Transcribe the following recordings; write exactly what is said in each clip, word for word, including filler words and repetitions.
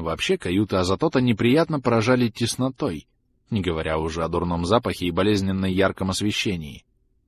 вообще каюты Азатота неприятно поражали теснотой, не говоря уже о дурном запахе и болезненно ярком освещении.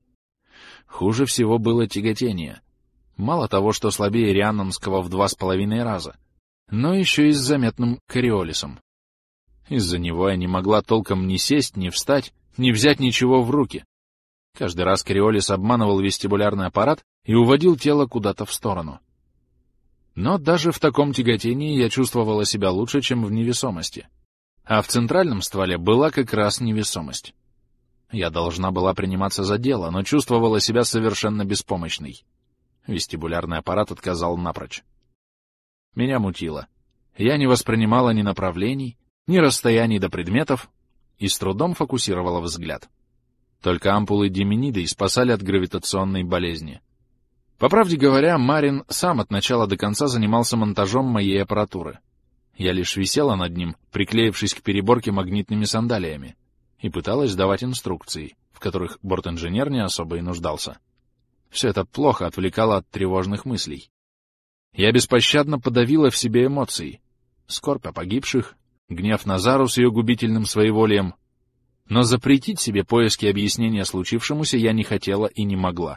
Хуже всего было тяготение. Мало того, что слабее рианнонского в два с половиной раза, но еще и с заметным кориолисом. Из-за него я не могла толком ни сесть, ни встать, ни взять ничего в руки. Каждый раз кориолис обманывал вестибулярный аппарат и уводил тело куда-то в сторону. Но даже в таком тяготении я чувствовала себя лучше, чем в невесомости. А в центральном стволе была как раз невесомость. Я должна была приниматься за дело, но чувствовала себя совершенно беспомощной. Вестибулярный аппарат отказал напрочь. Меня мутило. Я не воспринимала ни направлений, ни расстояний до предметов и с трудом фокусировала взгляд. Только ампулы Димениды спасали от гравитационной болезни. По правде говоря, Марин сам от начала до конца занимался монтажом моей аппаратуры. Я лишь висела над ним, приклеившись к переборке магнитными сандалиями, и пыталась давать инструкции, в которых борт-инженер не особо и нуждался. Все это плохо отвлекало от тревожных мыслей. Я беспощадно подавила в себе эмоции. Скорбь о погибших, гнев на Зару с ее губительным своеволием. Но запретить себе поиски объяснения случившемуся я не хотела и не могла.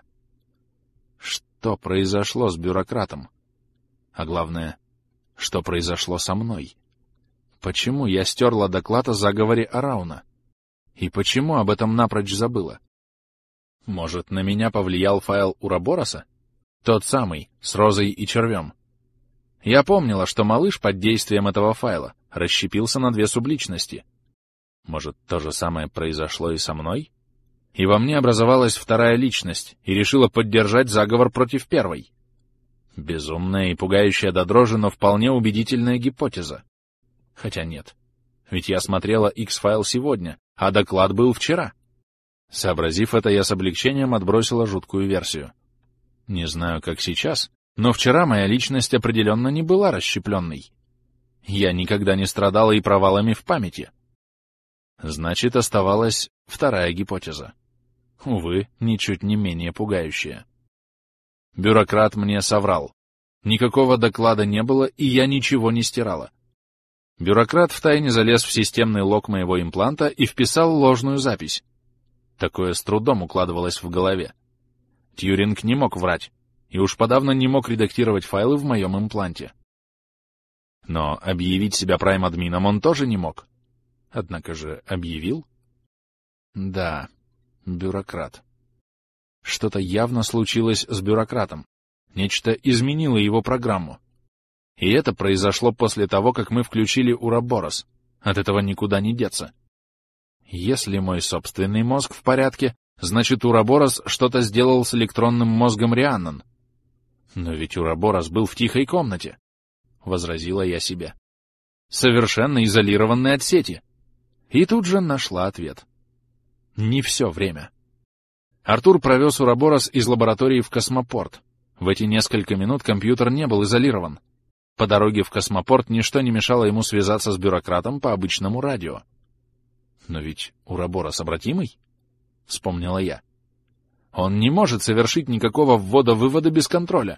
Что произошло с бюрократом? А главное, что произошло со мной? Почему я стерла доклад о заговоре Арауна? И почему об этом напрочь забыла? Может, на меня повлиял файл Урабороса? Тот самый, с розой и червем. Я помнила, что малыш под действием этого файла расщепился на две субличности. Может, то же самое произошло и со мной? И во мне образовалась вторая личность и решила поддержать заговор против первой. Безумная и пугающая до дрожи, но вполне убедительная гипотеза. Хотя нет, ведь я смотрела X-файл сегодня, а доклад был вчера. Сообразив это, я с облегчением отбросила жуткую версию. Не знаю, как сейчас, но вчера моя личность определенно не была расщепленной. Я никогда не страдала и провалами в памяти. Значит, оставалась вторая гипотеза. Увы, ничуть не менее пугающая. Бюрократ мне соврал. Никакого доклада не было, и я ничего не стирала. Бюрократ втайне залез в системный лог моего импланта и вписал ложную запись. Такое с трудом укладывалось в голове. Тьюринг не мог врать, и уж подавно не мог редактировать файлы в моем импланте. Но объявить себя прайм-админом он тоже не мог. Однако же объявил? Да, бюрократ. Что-то явно случилось с бюрократом. Нечто изменило его программу. И это произошло после того, как мы включили Ураборос. От этого никуда не деться. Если мой собственный мозг в порядке, значит, Ураборос что-то сделал с электронным мозгом Рианнон. Но ведь Ураборос был в тихой комнате, — возразила я себе. Совершенно изолированный от сети. И тут же нашла ответ. Не все время. Артур провез Ураборос из лаборатории в космопорт. В эти несколько минут компьютер не был изолирован. По дороге в космопорт ничто не мешало ему связаться с бюрократом по обычному радио. Но ведь Ураборос обратимый, — вспомнила я. Он не может совершить никакого ввода-вывода без контроля.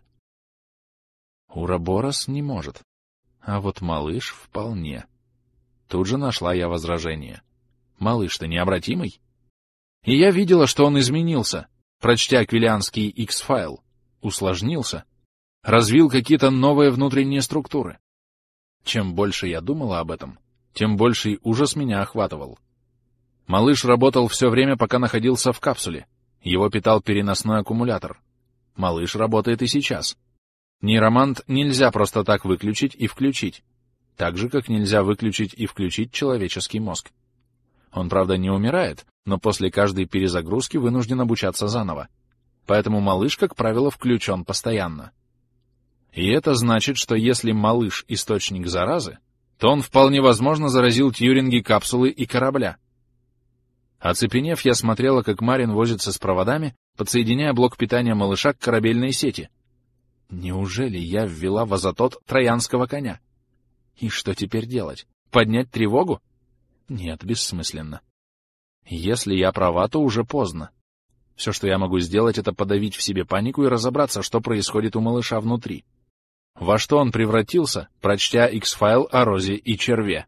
Ураборос не может. А вот малыш вполне. Тут же нашла я возражение. Малыш-то необратимый. И я видела, что он изменился, прочтя аквилианский X-файл, усложнился, развил какие-то новые внутренние структуры. Чем больше я думала об этом, тем больший ужас меня охватывал. Малыш работал все время, пока находился в капсуле. Его питал переносной аккумулятор. Малыш работает и сейчас. Нейромант нельзя просто так выключить и включить, так же, как нельзя выключить и включить человеческий мозг. Он, правда, не умирает, но после каждой перезагрузки вынужден обучаться заново. Поэтому малыш, как правило, включен постоянно. И это значит, что если малыш — источник заразы, то он вполне возможно заразил Тьюринги капсулы и корабля. Оцепенев, я смотрела, как Марин возится с проводами, подсоединяя блок питания малыша к корабельной сети. Неужели я ввела в Азатот троянского коня? И что теперь делать? Поднять тревогу? Нет, бессмысленно. Если я права, то уже поздно. Все, что я могу сделать, это подавить в себе панику и разобраться, что происходит у малыша внутри. Во что он превратился, прочтя X-файл о розе и черве?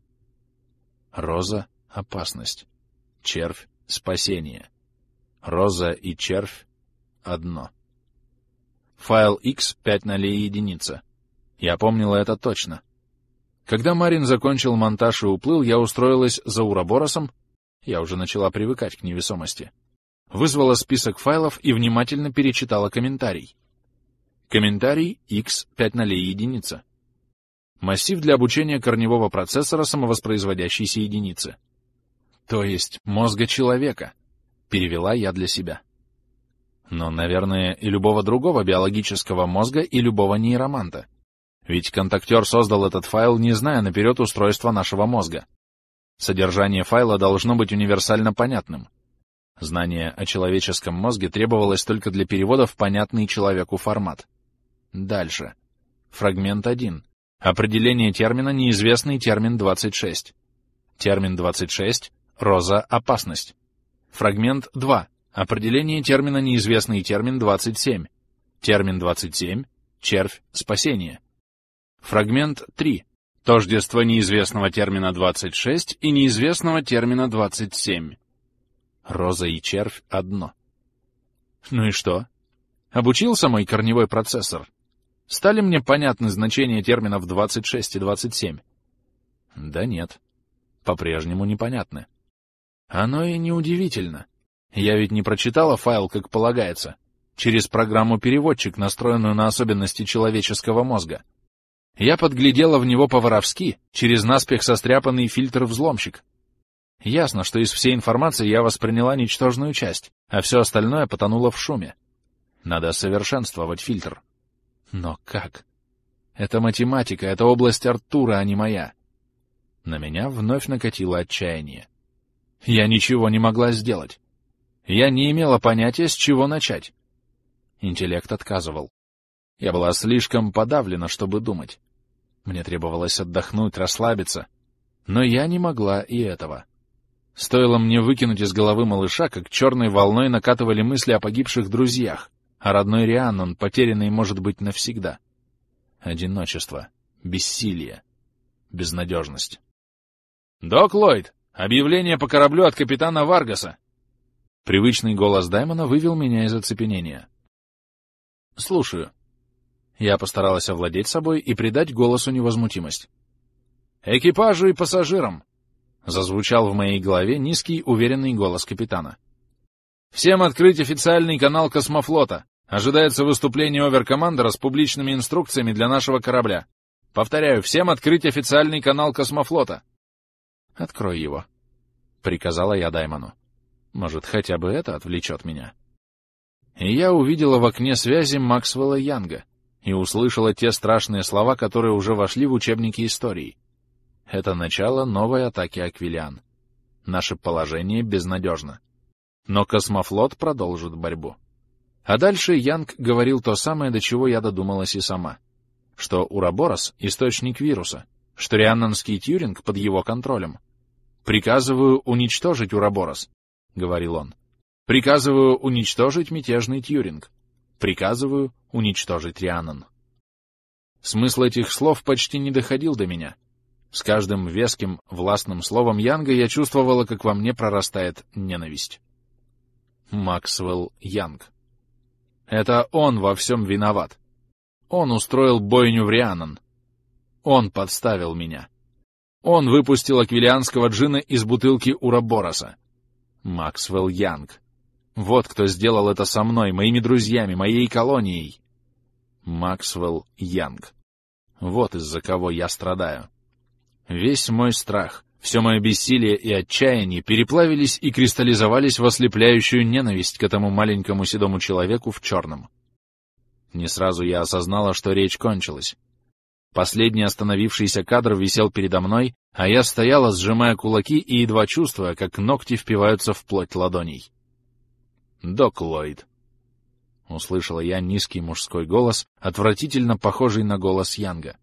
Роза — опасность. Червь — спасение. Роза и червь — одно. Файл X пять нолей единица. Я помнила это точно. Когда Марин закончил монтаж и уплыл, я устроилась за Ураборосом, я уже начала привыкать к невесомости, вызвала список файлов и внимательно перечитала комментарий. Комментарий X пять нолей единица. Массив для обучения корневого процессора самовоспроизводящейся единицы. То есть мозга человека, перевела я для себя. Но, наверное, и любого другого биологического мозга, и любого нейроманта. Ведь контактер создал этот файл, не зная наперед устройства нашего мозга. Содержание файла должно быть универсально понятным. Знание о человеческом мозге требовалось только для перевода в понятный человеку формат. Дальше. Фрагмент один. Определение термина неизвестный термин двадцать шесть. Термин двадцать шесть — роза, опасность. Фрагмент два. Определение термина неизвестный термин двадцать семь. Термин двадцать семь — червь, спасение. Фрагмент три. Тождество неизвестного термина двадцать шесть и неизвестного термина двадцать семь. Роза и червь — одно. Ну и что? Обучился мой корневой процессор? Стали мне понятны значения терминов двадцать шесть и двадцать семь? Да нет. По-прежнему непонятны. Оно и неудивительно. Я ведь не прочитала файл, как полагается, через программу-переводчик, настроенную на особенности человеческого мозга. Я подглядела в него по-воровски, через наспех состряпанный фильтр-взломщик. Ясно, что из всей информации я восприняла ничтожную часть, а все остальное потонуло в шуме. Надо совершенствовать фильтр. Но как? Это математика, это область Артура, а не моя. На меня вновь накатило отчаяние. Я ничего не могла сделать. Я не имела понятия, с чего начать. Интеллект отказывал. Я была слишком подавлена, чтобы думать. Мне требовалось отдохнуть, расслабиться. Но я не могла и этого. Стоило мне выкинуть из головы малыша, как черной волной накатывали мысли о погибших друзьях, о родной Рианнон, потерянной, может быть, навсегда. Одиночество, бессилие, безнадежность. «Док Ллойд, объявление по кораблю от капитана Варгаса!» Привычный голос Даймона вывел меня из оцепенения. «Слушаю». Я постаралась овладеть собой и придать голосу невозмутимость. «Экипажу и пассажирам!» — зазвучал в моей голове низкий, уверенный голос капитана. «Всем открыть официальный канал космофлота. Ожидается выступление оверкомандера с публичными инструкциями для нашего корабля. Повторяю, всем открыть официальный канал космофлота». «Открой его», — приказала я Даймону. «Может, хотя бы это отвлечет меня». И я увидела в окне связи Максвелла Янга и услышала те страшные слова, которые уже вошли в учебники истории. Это начало новой атаки Аквилиан. Наше положение безнадежно. Но космофлот продолжит борьбу. А дальше Янг говорил то самое, до чего я додумалась и сама. Что Ураборос — источник вируса, что рианнонский Тьюринг под его контролем. «Приказываю уничтожить Ураборос», — говорил он. «Приказываю уничтожить мятежный Тьюринг. Приказываю уничтожить Рианнон». Смысл этих слов почти не доходил до меня. С каждым веским, властным словом Янга я чувствовала, как во мне прорастает ненависть. Максвелл Янг. Это он во всем виноват. Он устроил бойню в Рианнон. Он подставил меня. Он выпустил аквилианского джина из бутылки Урабороса. Максвелл Янг. Вот кто сделал это со мной, моими друзьями, моей колонией. Максвелл Янг. Вот из-за кого я страдаю. Весь мой страх, все мое бессилие и отчаяние переплавились и кристаллизовались в ослепляющую ненависть к этому маленькому седому человеку в черном. Не сразу я осознала, что речь кончилась. Последний остановившийся кадр висел передо мной, а я стояла, сжимая кулаки и едва чувствуя, как ногти впиваются в плоть ладоней. «Док Ллойд», — услышала я низкий мужской голос, отвратительно похожий на голос Янга.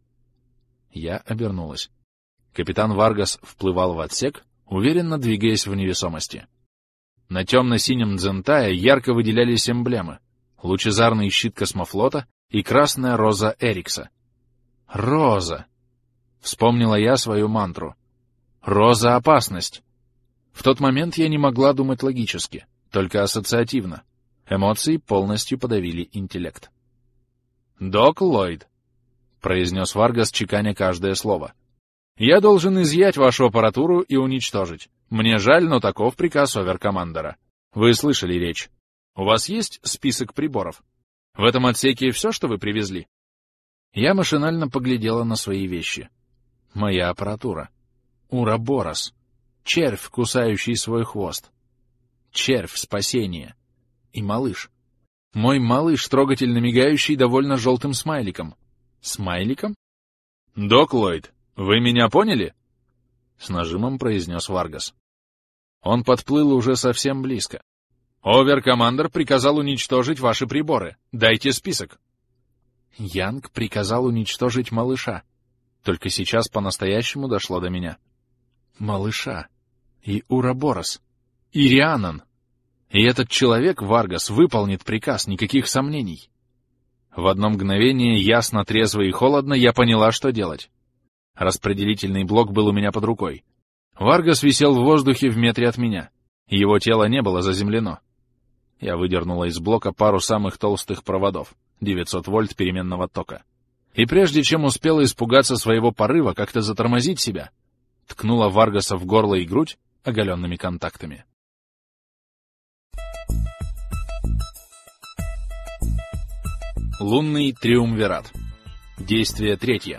Я обернулась. Капитан Варгас вплывал в отсек, уверенно двигаясь в невесомости. На темно-синем дзентае ярко выделялись эмблемы — лучезарный щит космофлота и красная роза Эрикса. Роза. Вспомнила я свою мантру. Роза — опасность. В тот момент я не могла думать логически, только ассоциативно. Эмоции полностью подавили интеллект. «Док Ллойд», — произнес Варгас, чеканя каждое слово, — «я должен изъять вашу аппаратуру и уничтожить. Мне жаль, но таков приказ оверкомандера. Вы слышали речь. У вас есть список приборов? В этом отсеке все, что вы привезли?» Я машинально поглядела на свои вещи. Моя аппаратура. Ураборос. Червь, кусающий свой хвост. Червь спасения. И малыш. Мой малыш, трогательно мигающий довольно желтым смайликом. Смайликом? «Док Ллойд, вы меня поняли?» С нажимом произнес Варгас. Он подплыл уже совсем близко. «Оверкомандер приказал уничтожить ваши приборы. Дайте список». Янг приказал уничтожить малыша. Только сейчас по-настоящему дошло до меня. Малыша. И Ураборос. И Рианан. И этот человек, Варгас, выполнит приказ, никаких сомнений. В одно мгновение, ясно, трезво и холодно, я поняла, что делать. Распределительный блок был у меня под рукой. Варгас висел в воздухе в метре от меня. Его тело не было заземлено. Я выдернула из блока пару самых толстых проводов, девятьсот вольт переменного тока. И прежде чем успела испугаться своего порыва, как-то затормозить себя, ткнула Варгаса в горло и грудь оголенными контактами. Лунный триумвират. Действие третье.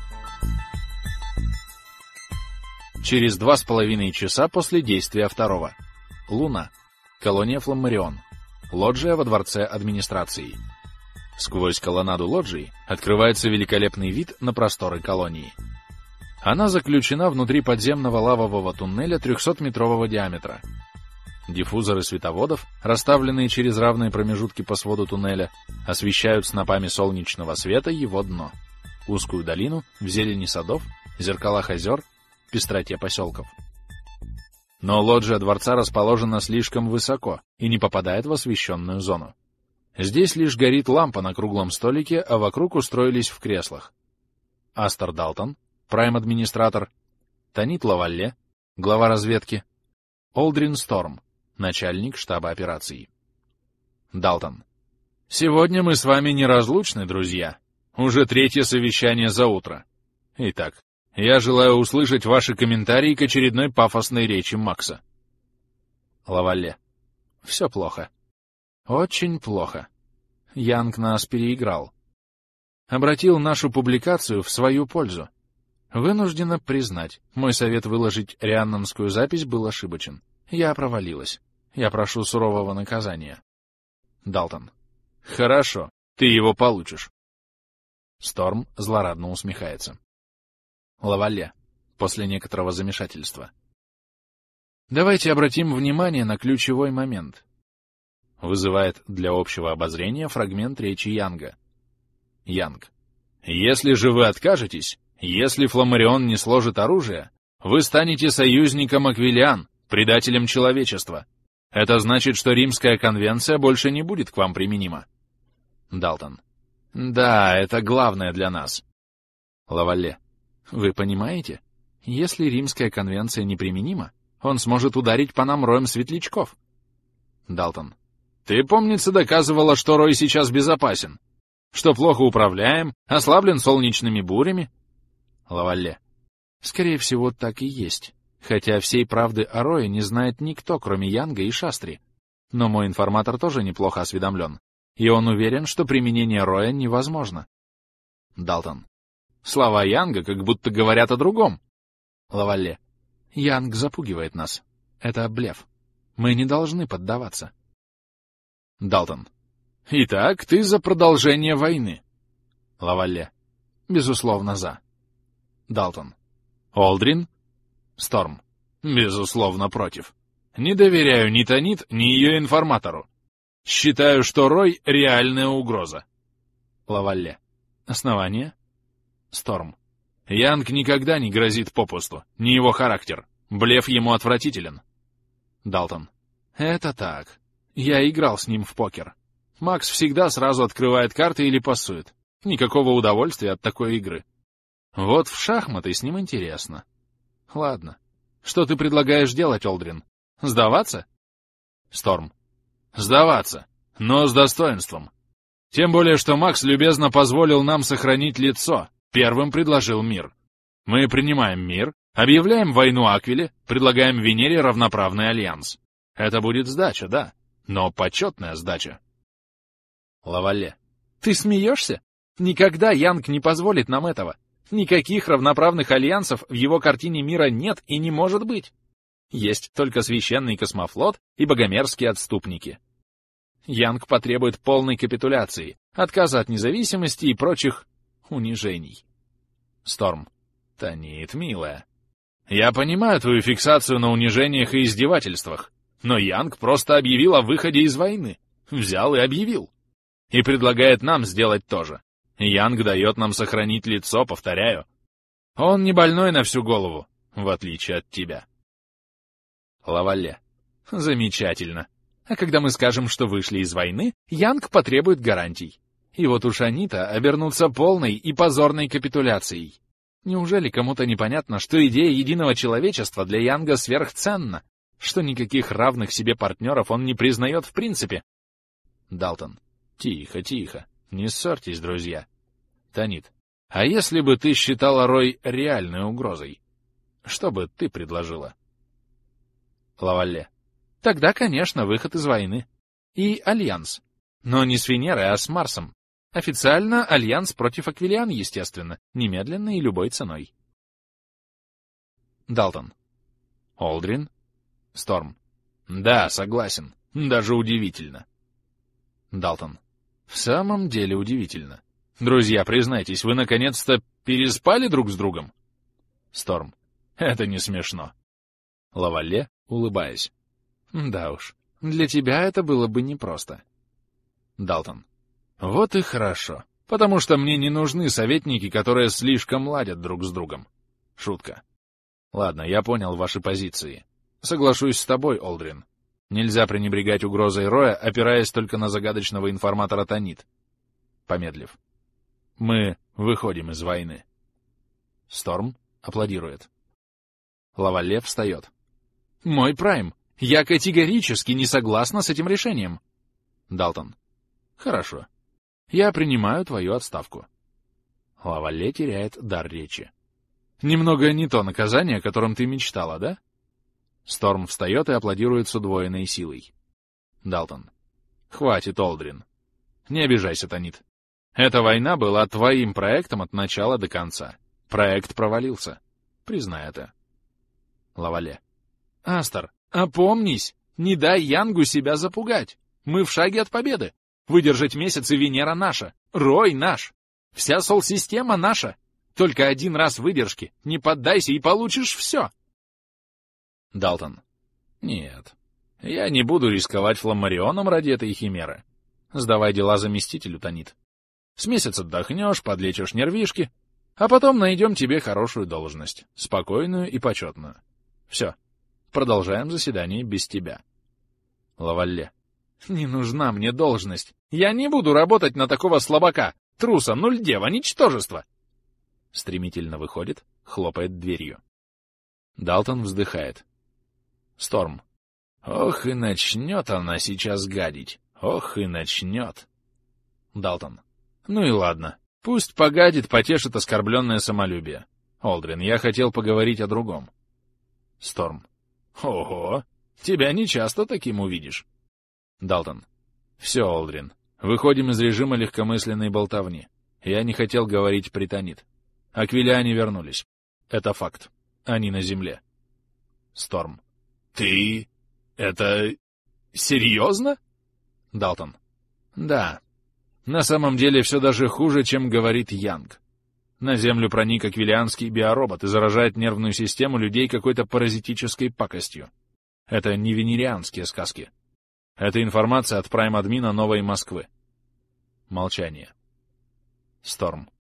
Через два с половиной часа после действия второго. Луна. Колония Фламмарион. Лоджия во дворце администрации. Сквозь колоннаду лоджии открывается великолепный вид на просторы колонии. Она заключена внутри подземного лавового туннеля трехсотметрового диаметра. Диффузоры световодов, расставленные через равные промежутки по своду туннеля, освещают снопами солнечного света его дно, узкую долину в зелени садов, зеркалах озер, пестроте поселков. Но лоджия дворца расположена слишком высоко и не попадает в освещенную зону. Здесь лишь горит лампа на круглом столике, а вокруг устроились в креслах Астер Далтон, прайм-администратор, Танит Лавалле, глава разведки, Олдрин Сторм, начальник штаба операций. Далтон. Сегодня мы с вами неразлучны, друзья. Уже третье совещание за утро. Итак, я желаю услышать ваши комментарии к очередной пафосной речи Макса. Лавалле. Все плохо. Очень плохо. Янг нас переиграл. Обратил нашу публикацию в свою пользу. Вынуждена признать, мой совет выложить рианнанскую запись был ошибочен. Я провалилась. Я прошу сурового наказания. Далтон. Хорошо, ты его получишь. Сторм злорадно усмехается. Лавалле. После некоторого замешательства. Давайте обратим внимание на ключевой момент. Вызывает для общего обозрения фрагмент речи Янга. Янг. Если же вы откажетесь, если Фламмарион не сложит оружие, вы станете союзником Аквилиан, предателем человечества. Это значит, что Римская конвенция больше не будет к вам применима. Далтон. Да, это главное для нас. Лавалле. Вы понимаете? Если Римская конвенция неприменима, он сможет ударить по нам роем светлячков. Далтон. Ты, помнится, доказывала, что рой сейчас безопасен, что плохо управляем, ослаблен солнечными бурями. Лавалле. Скорее всего, так и есть. Хотя всей правды о рое не знает никто, кроме Янга и Шастри. Но мой информатор тоже неплохо осведомлен, и он уверен, что применение роя невозможно. Далтон. Слова Янга как будто говорят о другом. Лавалле. Янг запугивает нас. Это блеф. Мы не должны поддаваться. Далтон. Итак, ты за продолжение войны. Лавалле. Безусловно, за. Далтон. Олдрин. Сторм. Безусловно, против. Не доверяю ни Танит, ни ее информатору. Считаю, что Рой — реальная угроза. Лавалле. Основание? Сторм. Янг никогда не грозит попусту, не его характер. Блеф ему отвратителен. Далтон. Это так. Я играл с ним в покер. Макс всегда сразу открывает карты или пасует. Никакого удовольствия от такой игры. Вот в шахматы с ним интересно. Ладно. Что ты предлагаешь делать, Олдрин? Сдаваться? Сторм. Сдаваться, но с достоинством. Тем более, что Макс любезно позволил нам сохранить лицо, первым предложил мир. Мы принимаем мир, объявляем войну Аквиле, предлагаем Венере равноправный альянс. Это будет сдача, да, но почетная сдача. Лавалле. Ты смеешься? Никогда Янг не позволит нам этого. Никаких равноправных альянсов в его картине мира нет и не может быть. Есть только священный космофлот и богомерзкие отступники. Янг потребует полной капитуляции, отказа от независимости и прочих унижений. Сторм. Танит, милая. Я понимаю твою фиксацию на унижениях и издевательствах, но Янг просто объявил о выходе из войны. Взял и объявил. И предлагает нам сделать то же. Янг дает нам сохранить лицо, повторяю. Он не больной на всю голову, в отличие от тебя. Лавалле. Замечательно. А когда мы скажем, что вышли из войны, Янг потребует гарантий. И вот уж они-то обернутся полной и позорной капитуляцией. Неужели кому-то непонятно, что идея единого человечества для Янга сверхценна, что никаких равных себе партнеров он не признает в принципе? Далтон. Тихо, тихо. Не ссорьтесь, друзья. Танит. А если бы ты считала Рой реальной угрозой? Что бы ты предложила? Лавалле. Тогда, конечно, выход из войны. И альянс. Но не с Венерой, а с Марсом. Официально альянс против Аквилиан, естественно, немедленно и любой ценой. Далтон. Олдрин. Сторм. Да, согласен. Даже удивительно. Далтон. В самом деле удивительно. Друзья, признайтесь, вы наконец-то переспали друг с другом? Сторм. Это не смешно. Лавалле, улыбаясь. Да уж, для тебя это было бы непросто. Далтон. Вот и хорошо, потому что мне не нужны советники, которые слишком ладят друг с другом. Шутка. Ладно, я понял ваши позиции. Соглашусь с тобой, Олдрин. Нельзя пренебрегать угрозой Роя, опираясь только на загадочного информатора Танит. Помедлив. Мы выходим из войны. Сторм аплодирует. Лавалле встает. Мой Прайм, я категорически не согласна с этим решением. Далтон. Хорошо. Я принимаю твою отставку. Лавалле теряет дар речи. Немного не то наказание, о котором ты мечтала, да? Сторм встает и аплодирует с удвоенной силой. Далтон. Хватит, Олдрин. Не обижайся, Танит. Эта война была твоим проектом от начала до конца. Проект провалился. Признай это. Лавалле. Астер, опомнись! Не дай Янгу себя запугать. Мы в шаге от победы. Выдержать месяц и Венера наша. Рой наш. Вся Сол-система наша. Только один раз выдержки. Не поддайся и получишь все. Далтон. Нет. Я не буду рисковать Фламмарионом ради этой химеры. Сдавай дела заместителю, Танит. С месяц отдохнешь, подлечишь нервишки, а потом найдем тебе хорошую должность, спокойную и почетную. Все. Продолжаем заседание без тебя. Лавалле. Не нужна мне должность. Я не буду работать на такого слабака, труса, нульдева, ничтожества. Стремительно выходит, хлопает дверью. Далтон вздыхает. Сторм. Ох, и начнет она сейчас гадить. Ох, и начнет. Далтон. Ну и ладно. Пусть погадит, потешит оскорбленное самолюбие. Олдрин, я хотел поговорить о другом. Сторм. Ого, тебя нечасто таким увидишь. Далтон. Все, Олдрин. Выходим из режима легкомысленной болтовни. Я не хотел говорить при Танит. Аквилиане вернулись. Это факт. Они на земле. Сторм. Ты... это... серьезно? Далтон. Да. На самом деле все даже хуже, чем говорит Янг. На Землю проник аквилианский биоробот и заражает нервную систему людей какой-то паразитической пакостью. Это не венерианские сказки. Это информация от прайм-админа Новой Москвы. Молчание. Сторм.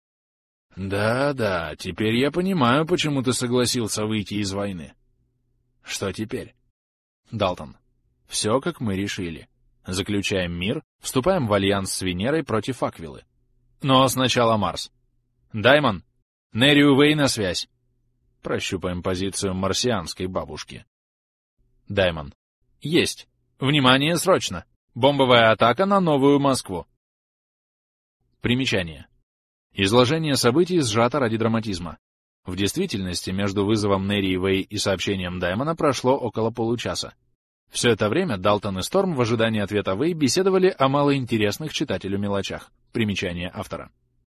Да-да, теперь я понимаю, почему ты согласился выйти из войны. Что теперь? Далтон. Все, как мы решили. Заключаем мир, вступаем в альянс с Венерой против Аквилы. Но сначала Марс. Даймон, Нерри Уэй на связь. Прощупаем позицию марсианской бабушки. Даймон. Есть. Внимание, срочно. Бомбовая атака на Новую Москву. Примечание. Изложение событий сжато ради драматизма. В действительности, между вызовом Нерри Уэй и сообщением Даймона прошло около получаса. Все это время Далтон и Сторм в ожидании ответа Вэй беседовали о малоинтересных читателю мелочах. Примечание автора.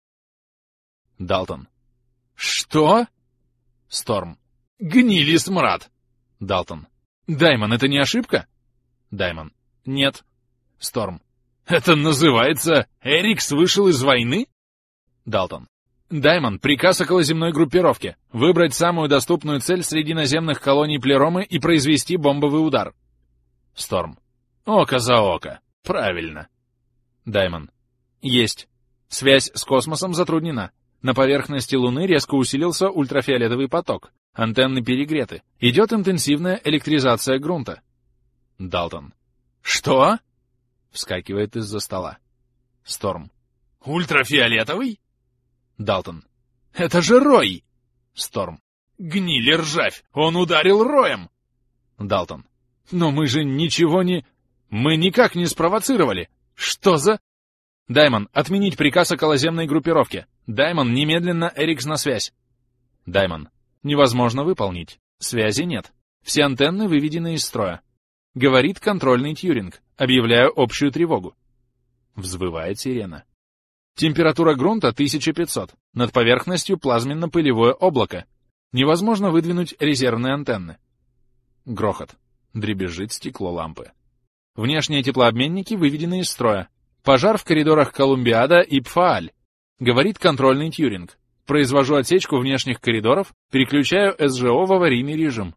Далтон. Что? Сторм. Гнили смрад. Далтон. Даймон, это не ошибка? Даймон. Нет. Сторм. Это называется «Эрикс вышел из войны»? Далтон. Даймон, приказ околоземной группировке. Выбрать самую доступную цель среди наземных колоний Плеромы и произвести бомбовый удар. Сторм. Око за око. Правильно. Даймон. Есть. Связь с космосом затруднена. На поверхности Луны резко усилился ультрафиолетовый поток. Антенны перегреты. Идет интенсивная электризация грунта. Далтон. Что? Вскакивает из-за стола. Сторм. Ультрафиолетовый? Далтон. Это же Рой! Сторм. Гнили ржавь! Он ударил Роем! Далтон. Но мы же ничего не... Мы никак не спровоцировали! Что за... Даймон, отменить приказ околоземной группировке. Даймон, немедленно Эрикс на связь. Даймон. Невозможно выполнить. Связи нет. Все антенны выведены из строя. Говорит контрольный Тьюринг. Объявляю общую тревогу. Взвывает сирена. Температура грунта тысяча пятьсот. Над поверхностью плазменно-пылевое облако. Невозможно выдвинуть резервные антенны. Грохот. Дребезжит стекло лампы. Внешние теплообменники выведены из строя. Пожар в коридорах Колумбиада и Пфааль. Говорит контрольный Тьюринг. Произвожу отсечку внешних коридоров, переключаю эс жэ о в аварийный режим.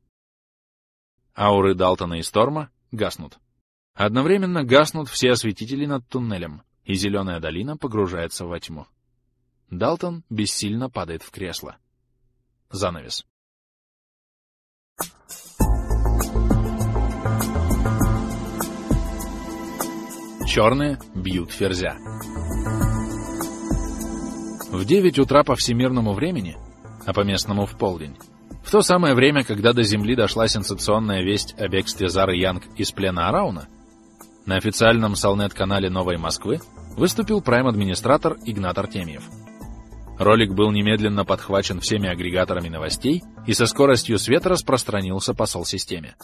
Ауры Далтона и Сторма гаснут. Одновременно гаснут все осветители над туннелем, и зеленая долина погружается во тьму. Далтон бессильно падает в кресло. Занавес. Черные бьют ферзя. В девять утра по всемирному времени, а по местному в полдень, в то самое время, когда до Земли дошла сенсационная весть о бегстве Зары Янг из плена Арауна, на официальном Салнет-канале Новой Москвы выступил прайм-администратор Игнат Артемьев. Ролик был немедленно подхвачен всеми агрегаторами новостей и со скоростью света распространился по сол-системе.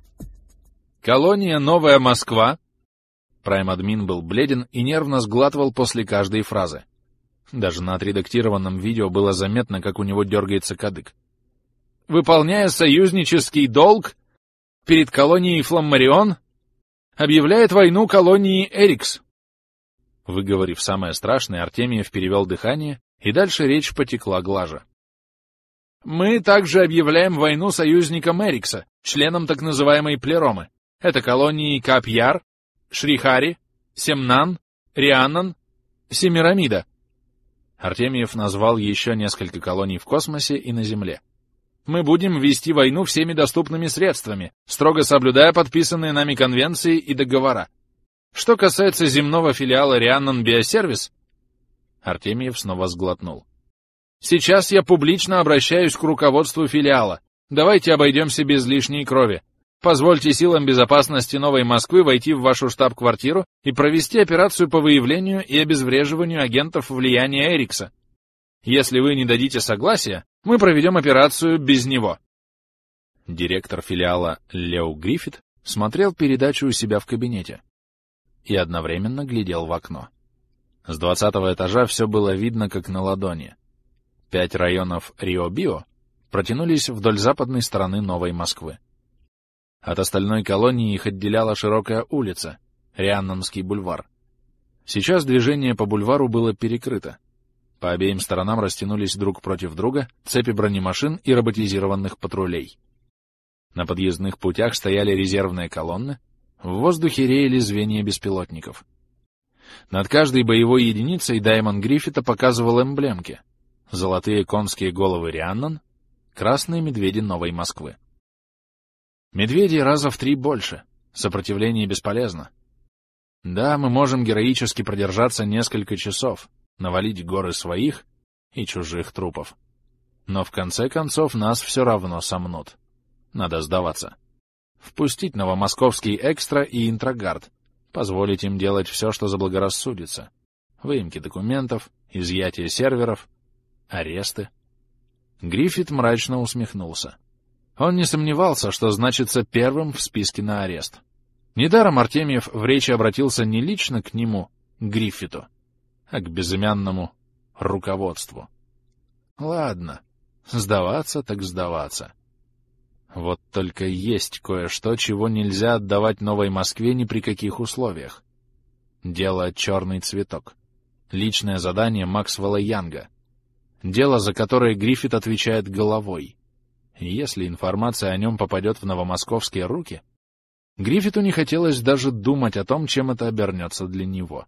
«Колония Новая Москва». Прайм-админ был бледен и нервно сглатывал после каждой фразы. Даже на отредактированном видео было заметно, как у него дергается кадык. «Выполняя союзнический долг перед колонией Фламмарион, объявляет войну колонии Эрикс». Выговорив самое страшное, Артемьев перевел дыхание, и дальше речь потекла глаже. «Мы также объявляем войну союзникам Эрикса, членам так называемой Плеромы. Это колонии Кап-Яр, Шрихари, Семнан, Рианнан, Семирамида». Артемьев назвал еще несколько колоний в космосе и на Земле. «Мы будем вести войну всеми доступными средствами, строго соблюдая подписанные нами конвенции и договора. Что касается земного филиала Рианнан Биосервис...» Артемьев снова сглотнул. «Сейчас я публично обращаюсь к руководству филиала. Давайте обойдемся без лишней крови. Позвольте силам безопасности Новой Москвы войти в вашу штаб-квартиру и провести операцию по выявлению и обезвреживанию агентов влияния Эрикса. Если вы не дадите согласия, мы проведем операцию без него». Директор филиала Лео Гриффит смотрел передачу у себя в кабинете и одновременно глядел в окно. С двадцатого этажа все было видно, как на ладони. Пять районов Рио-Био протянулись вдоль западной стороны Новой Москвы. От остальной колонии их отделяла широкая улица, Рианнанский бульвар. Сейчас движение по бульвару было перекрыто. По обеим сторонам растянулись друг против друга цепи бронемашин и роботизированных патрулей. На подъездных путях стояли резервные колонны, в воздухе реяли звенья беспилотников. Над каждой боевой единицей Даймон Гриффита показывал эмблемки: золотые конские головы Рианнан, красные медведи Новой Москвы. Медведей раза в три больше, сопротивление бесполезно. Да, мы можем героически продержаться несколько часов, навалить горы своих и чужих трупов. Но в конце концов нас все равно сомнут. Надо сдаваться. Впустить новомосковский экстра и интрогард. Позволить им делать все, что заблагорассудится. Выемки документов, изъятие серверов, аресты. Гриффит мрачно усмехнулся. Он не сомневался, что значится первым в списке на арест. Недаром Артемьев в речи обратился не лично к нему, Гриффиту, а к безымянному руководству. Ладно, сдаваться так сдаваться. Вот только есть кое-что, чего нельзя отдавать Новой Москве ни при каких условиях. Дело «Черный цветок». Личное задание Максвелла Янга. Дело, за которое Гриффит отвечает головой. Если информация о нем попадет в новомосковские руки, Гриффиту не хотелось даже думать о том, чем это обернется для него.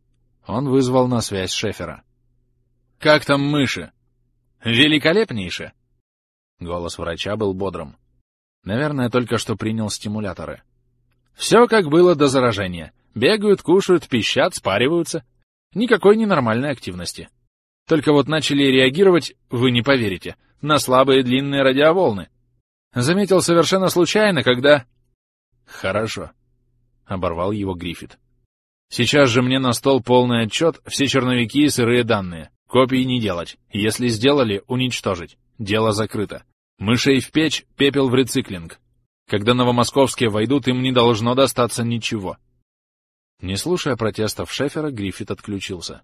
Он вызвал на связь Шефера. — Как там мыши? — Великолепнейше! Голос врача был бодрым. Наверное, только что принял стимуляторы. — Все как было до заражения. Бегают, кушают, пищат, спариваются. Никакой ненормальной активности. Только вот начали реагировать, вы не поверите, на слабые длинные радиоволны. Заметил совершенно случайно, когда... — Хорошо, — оборвал его Гриффит. — Сейчас же мне на стол полный отчет, все черновики и сырые данные. Копий не делать. Если сделали, уничтожить. Дело закрыто. Мышей в печь, пепел в рециклинг. Когда новомосковские войдут, им не должно достаться ничего. Не слушая протестов Шефера, Гриффит отключился.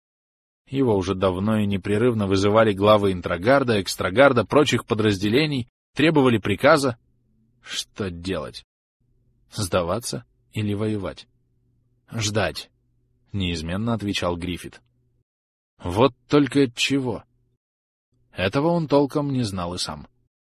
Его уже давно и непрерывно вызывали главы интрогарда, экстрагарда, прочих подразделений, требовали приказа. Что делать? Сдаваться или воевать? Ждать, — неизменно отвечал Гриффит. Вот только чего? Этого он толком не знал и сам.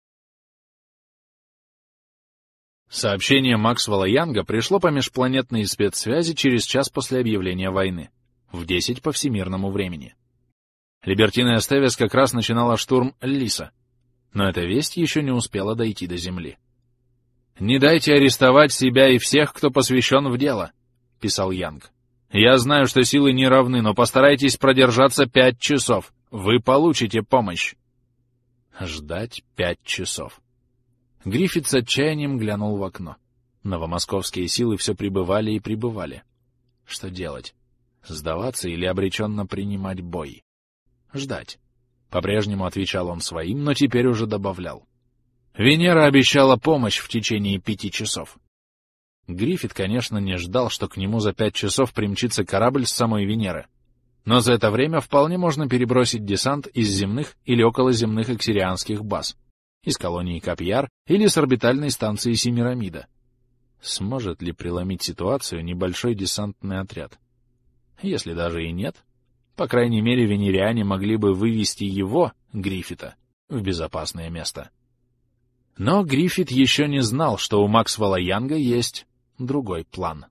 Сообщение Максвелла Янга пришло по межпланетной спецсвязи через час после объявления войны, в десять по всемирному времени. Либертина Эстевес как раз начинала штурм Лиса, но эта весть еще не успела дойти до Земли. «Не дайте арестовать себя и всех, кто посвящен в дело», — писал Янг. «Я знаю, что силы не равны, но постарайтесь продержаться пять часов. Вы получите помощь». Ждать пять часов. Гриффит с отчаянием глянул в окно. Новомосковские силы все прибывали и прибывали. Что делать? Сдаваться или обреченно принимать бой? Ждать. По-прежнему отвечал он своим, но теперь уже добавлял. Венера обещала помощь в течение пяти часов. Гриффит, конечно, не ждал, что к нему за пять часов примчится корабль с самой Венеры. Но за это время вполне можно перебросить десант из земных или околоземных эксирианских баз, из колонии Капьяр или с орбитальной станции Семирамида. Сможет ли преломить ситуацию небольшой десантный отряд? Если даже и нет, по крайней мере, венериане могли бы вывести его, Гриффита, в безопасное место. Но Гриффит еще не знал, что у Максвелла Янга есть другой план.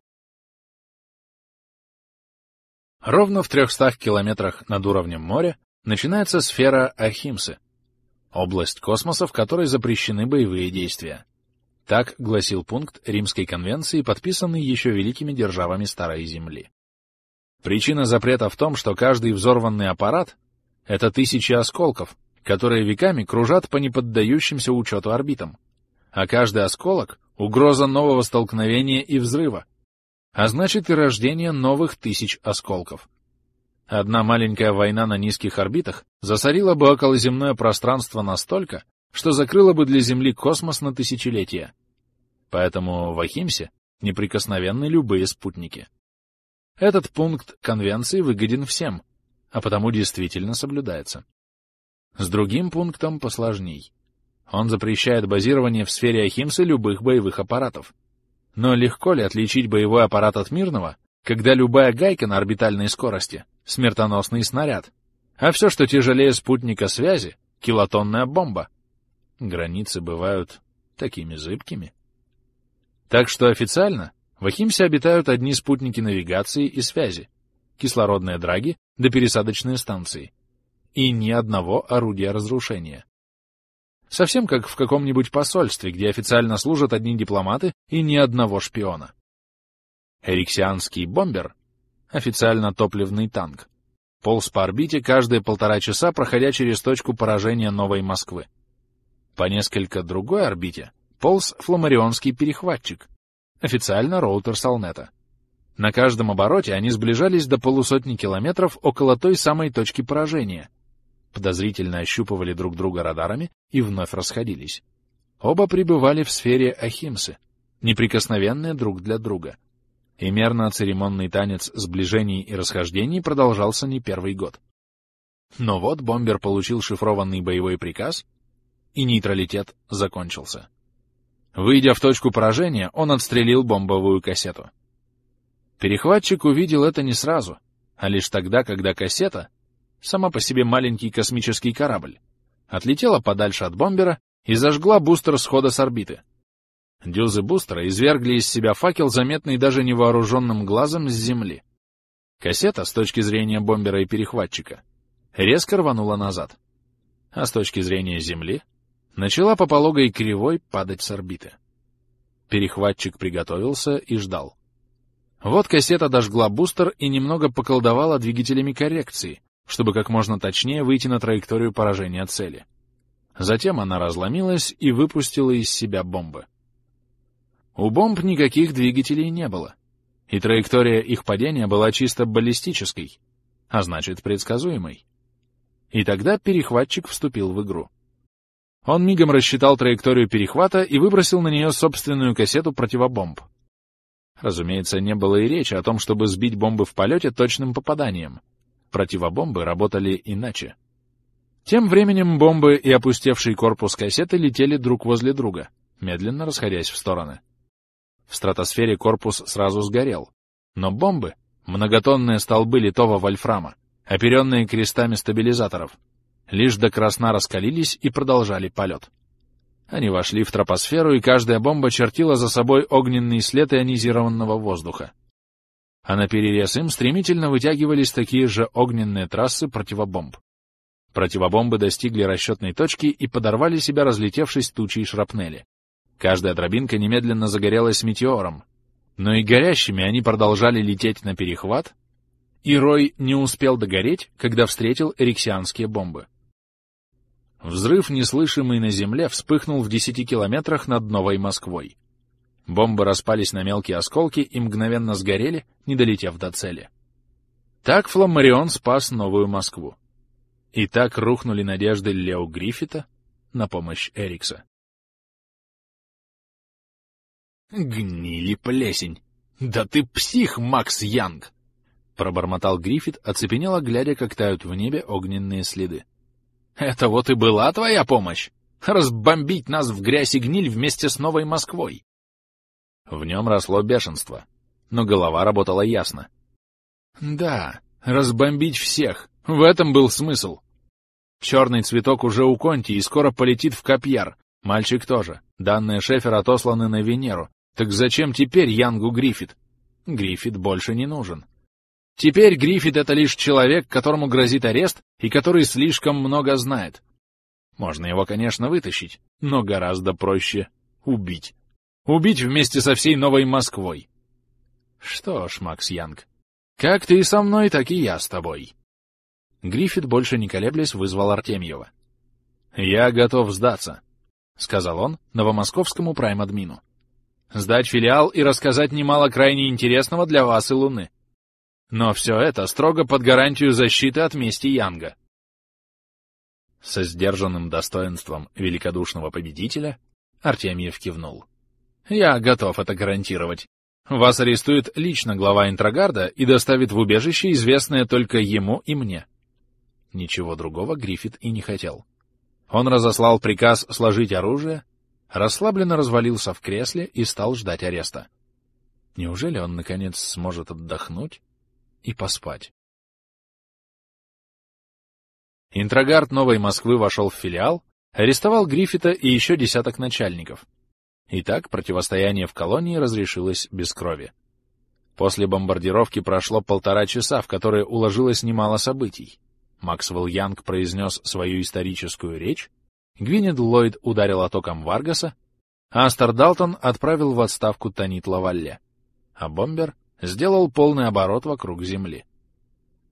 Ровно в трехстах километрах над уровнем моря начинается сфера Ахимсы, область космоса, в которой запрещены боевые действия. Так гласил пункт Римской конвенции, подписанный еще великими державами Старой Земли. Причина запрета в том, что каждый взорванный аппарат — это тысячи осколков, которые веками кружат по неподдающимся учету орбитам, а каждый осколок — угроза нового столкновения и взрыва, а значит и рождение новых тысяч осколков. Одна маленькая война на низких орбитах засорила бы околоземное пространство настолько, что закрыла бы для Земли космос на тысячелетия. Поэтому в Ахимсе неприкосновенны любые спутники. Этот пункт конвенции выгоден всем, а потому действительно соблюдается. С другим пунктом посложней. Он запрещает базирование в сфере Ахимсы любых боевых аппаратов. Но легко ли отличить боевой аппарат от мирного, когда любая гайка на орбитальной скорости — смертоносный снаряд, а все, что тяжелее спутника связи — килотонная бомба? Границы бывают такими зыбкими. Так что официально в Ахимсе обитают одни спутники навигации и связи, кислородные драги да пересадочные станции, и ни одного орудия разрушения. Совсем как в каком-нибудь посольстве, где официально служат одни дипломаты и ни одного шпиона. Эриксианский бомбер, официально топливный танк, полз по орбите каждые полтора часа, проходя через точку поражения Новой Москвы. По несколько другой орбите полз фламарионский перехватчик, официально роутер Салнета. На каждом обороте они сближались до полусотни километров около той самой точки поражения, подозрительно ощупывали друг друга радарами и вновь расходились. Оба пребывали в сфере Ахимсы, неприкосновенные друг для друга. И мерно-церемонный танец сближений и расхождений продолжался не первый год. Но вот бомбер получил шифрованный боевой приказ, и нейтралитет закончился. Выйдя в точку поражения, он отстрелил бомбовую кассету. Перехватчик увидел это не сразу, а лишь тогда, когда кассета, сама по себе маленький космический корабль, отлетела подальше от бомбера и зажгла бустер схода с орбиты. Дюзы бустера извергли из себя факел, заметный даже невооруженным глазом с Земли. Кассета, с точки зрения бомбера и перехватчика, резко рванула назад, а с точки зрения Земли начала по пологой кривой падать с орбиты. Перехватчик приготовился и ждал. Вот кассета дожгла бустер и немного поколдовала двигателями коррекции, чтобы как можно точнее выйти на траекторию поражения цели. Затем она разломилась и выпустила из себя бомбы. У бомб никаких двигателей не было, и траектория их падения была чисто баллистической, а значит предсказуемой. И тогда перехватчик вступил в игру. Он мигом рассчитал траекторию перехвата и выбросил на нее собственную кассету противобомб. Разумеется, не было и речи о том, чтобы сбить бомбы в полете точным попаданием. Противобомбы работали иначе. Тем временем бомбы и опустевший корпус кассеты летели друг возле друга, медленно расходясь в стороны. В стратосфере корпус сразу сгорел, но бомбы, многотонные столбы литого вольфрама, оперенные крестами стабилизаторов, лишь до красна раскалились и продолжали полет. Они вошли в тропосферу, и каждая бомба чертила за собой огненный след ионизированного воздуха. А наперерез им стремительно вытягивались такие же огненные трассы противобомб. Противобомбы достигли расчетной точки и подорвали себя, разлетевшись тучей шрапнели. Каждая дробинка немедленно загорелась метеором, но и горящими они продолжали лететь на перехват, и рой не успел догореть, когда встретил эриксианские бомбы. Взрыв, неслышимый на земле, вспыхнул в десяти километрах над Новой Москвой. Бомбы распались на мелкие осколки и мгновенно сгорели, не долетев до цели. Так Фламмарион спас Новую Москву. И так рухнули надежды Лео Гриффита на помощь Эрикса. «Гнили плесень! Да ты псих, Макс Янг!» — пробормотал Гриффит, оцепенело глядя, как тают в небе огненные следы. «Это вот и была твоя помощь? Разбомбить нас в грязь и гниль вместе с Новой Москвой!» В нем росло бешенство, но голова работала ясно. «Да, разбомбить всех! В этом был смысл! Черный цветок уже у Конти и скоро полетит в Капьяр. Мальчик тоже. Данные Шефера отосланы на Венеру. Так зачем теперь Янгу Гриффит? Гриффит больше не нужен. Теперь Гриффит — это лишь человек, которому грозит арест и который слишком много знает. Можно его, конечно, вытащить, но гораздо проще убить. Убить вместе со всей Новой Москвой. Что ж, Макс Янг, как ты со мной, так и я с тобой. Гриффит, больше не колеблясь, вызвал Артемьева. «Я готов сдаться», — сказал он новомосковскому прайм-админу. «Сдать филиал и рассказать немало крайне интересного для вас и Луны. Но все это строго под гарантию защиты от мести Янга». Со сдержанным достоинством великодушного победителя Артемьев кивнул. «Я готов это гарантировать. Вас арестует лично глава Интрогарда и доставит в убежище, известное только ему и мне». Ничего другого Гриффит и не хотел. Он разослал приказ сложить оружие, расслабленно развалился в кресле и стал ждать ареста. Неужели он, наконец, сможет отдохнуть и поспать? Интрогард Новой Москвы вошел в филиал, арестовал Гриффита и еще десяток начальников. И так противостояние в колонии разрешилось без крови. После бомбардировки прошло полтора часа, в которые уложилось немало событий. Максвелл Янг произнес свою историческую речь, Гвинет Ллойд ударил током Варгаса, а Астер Далтон отправил в отставку Танит Лавалле, а бомбер сделал полный оборот вокруг Земли.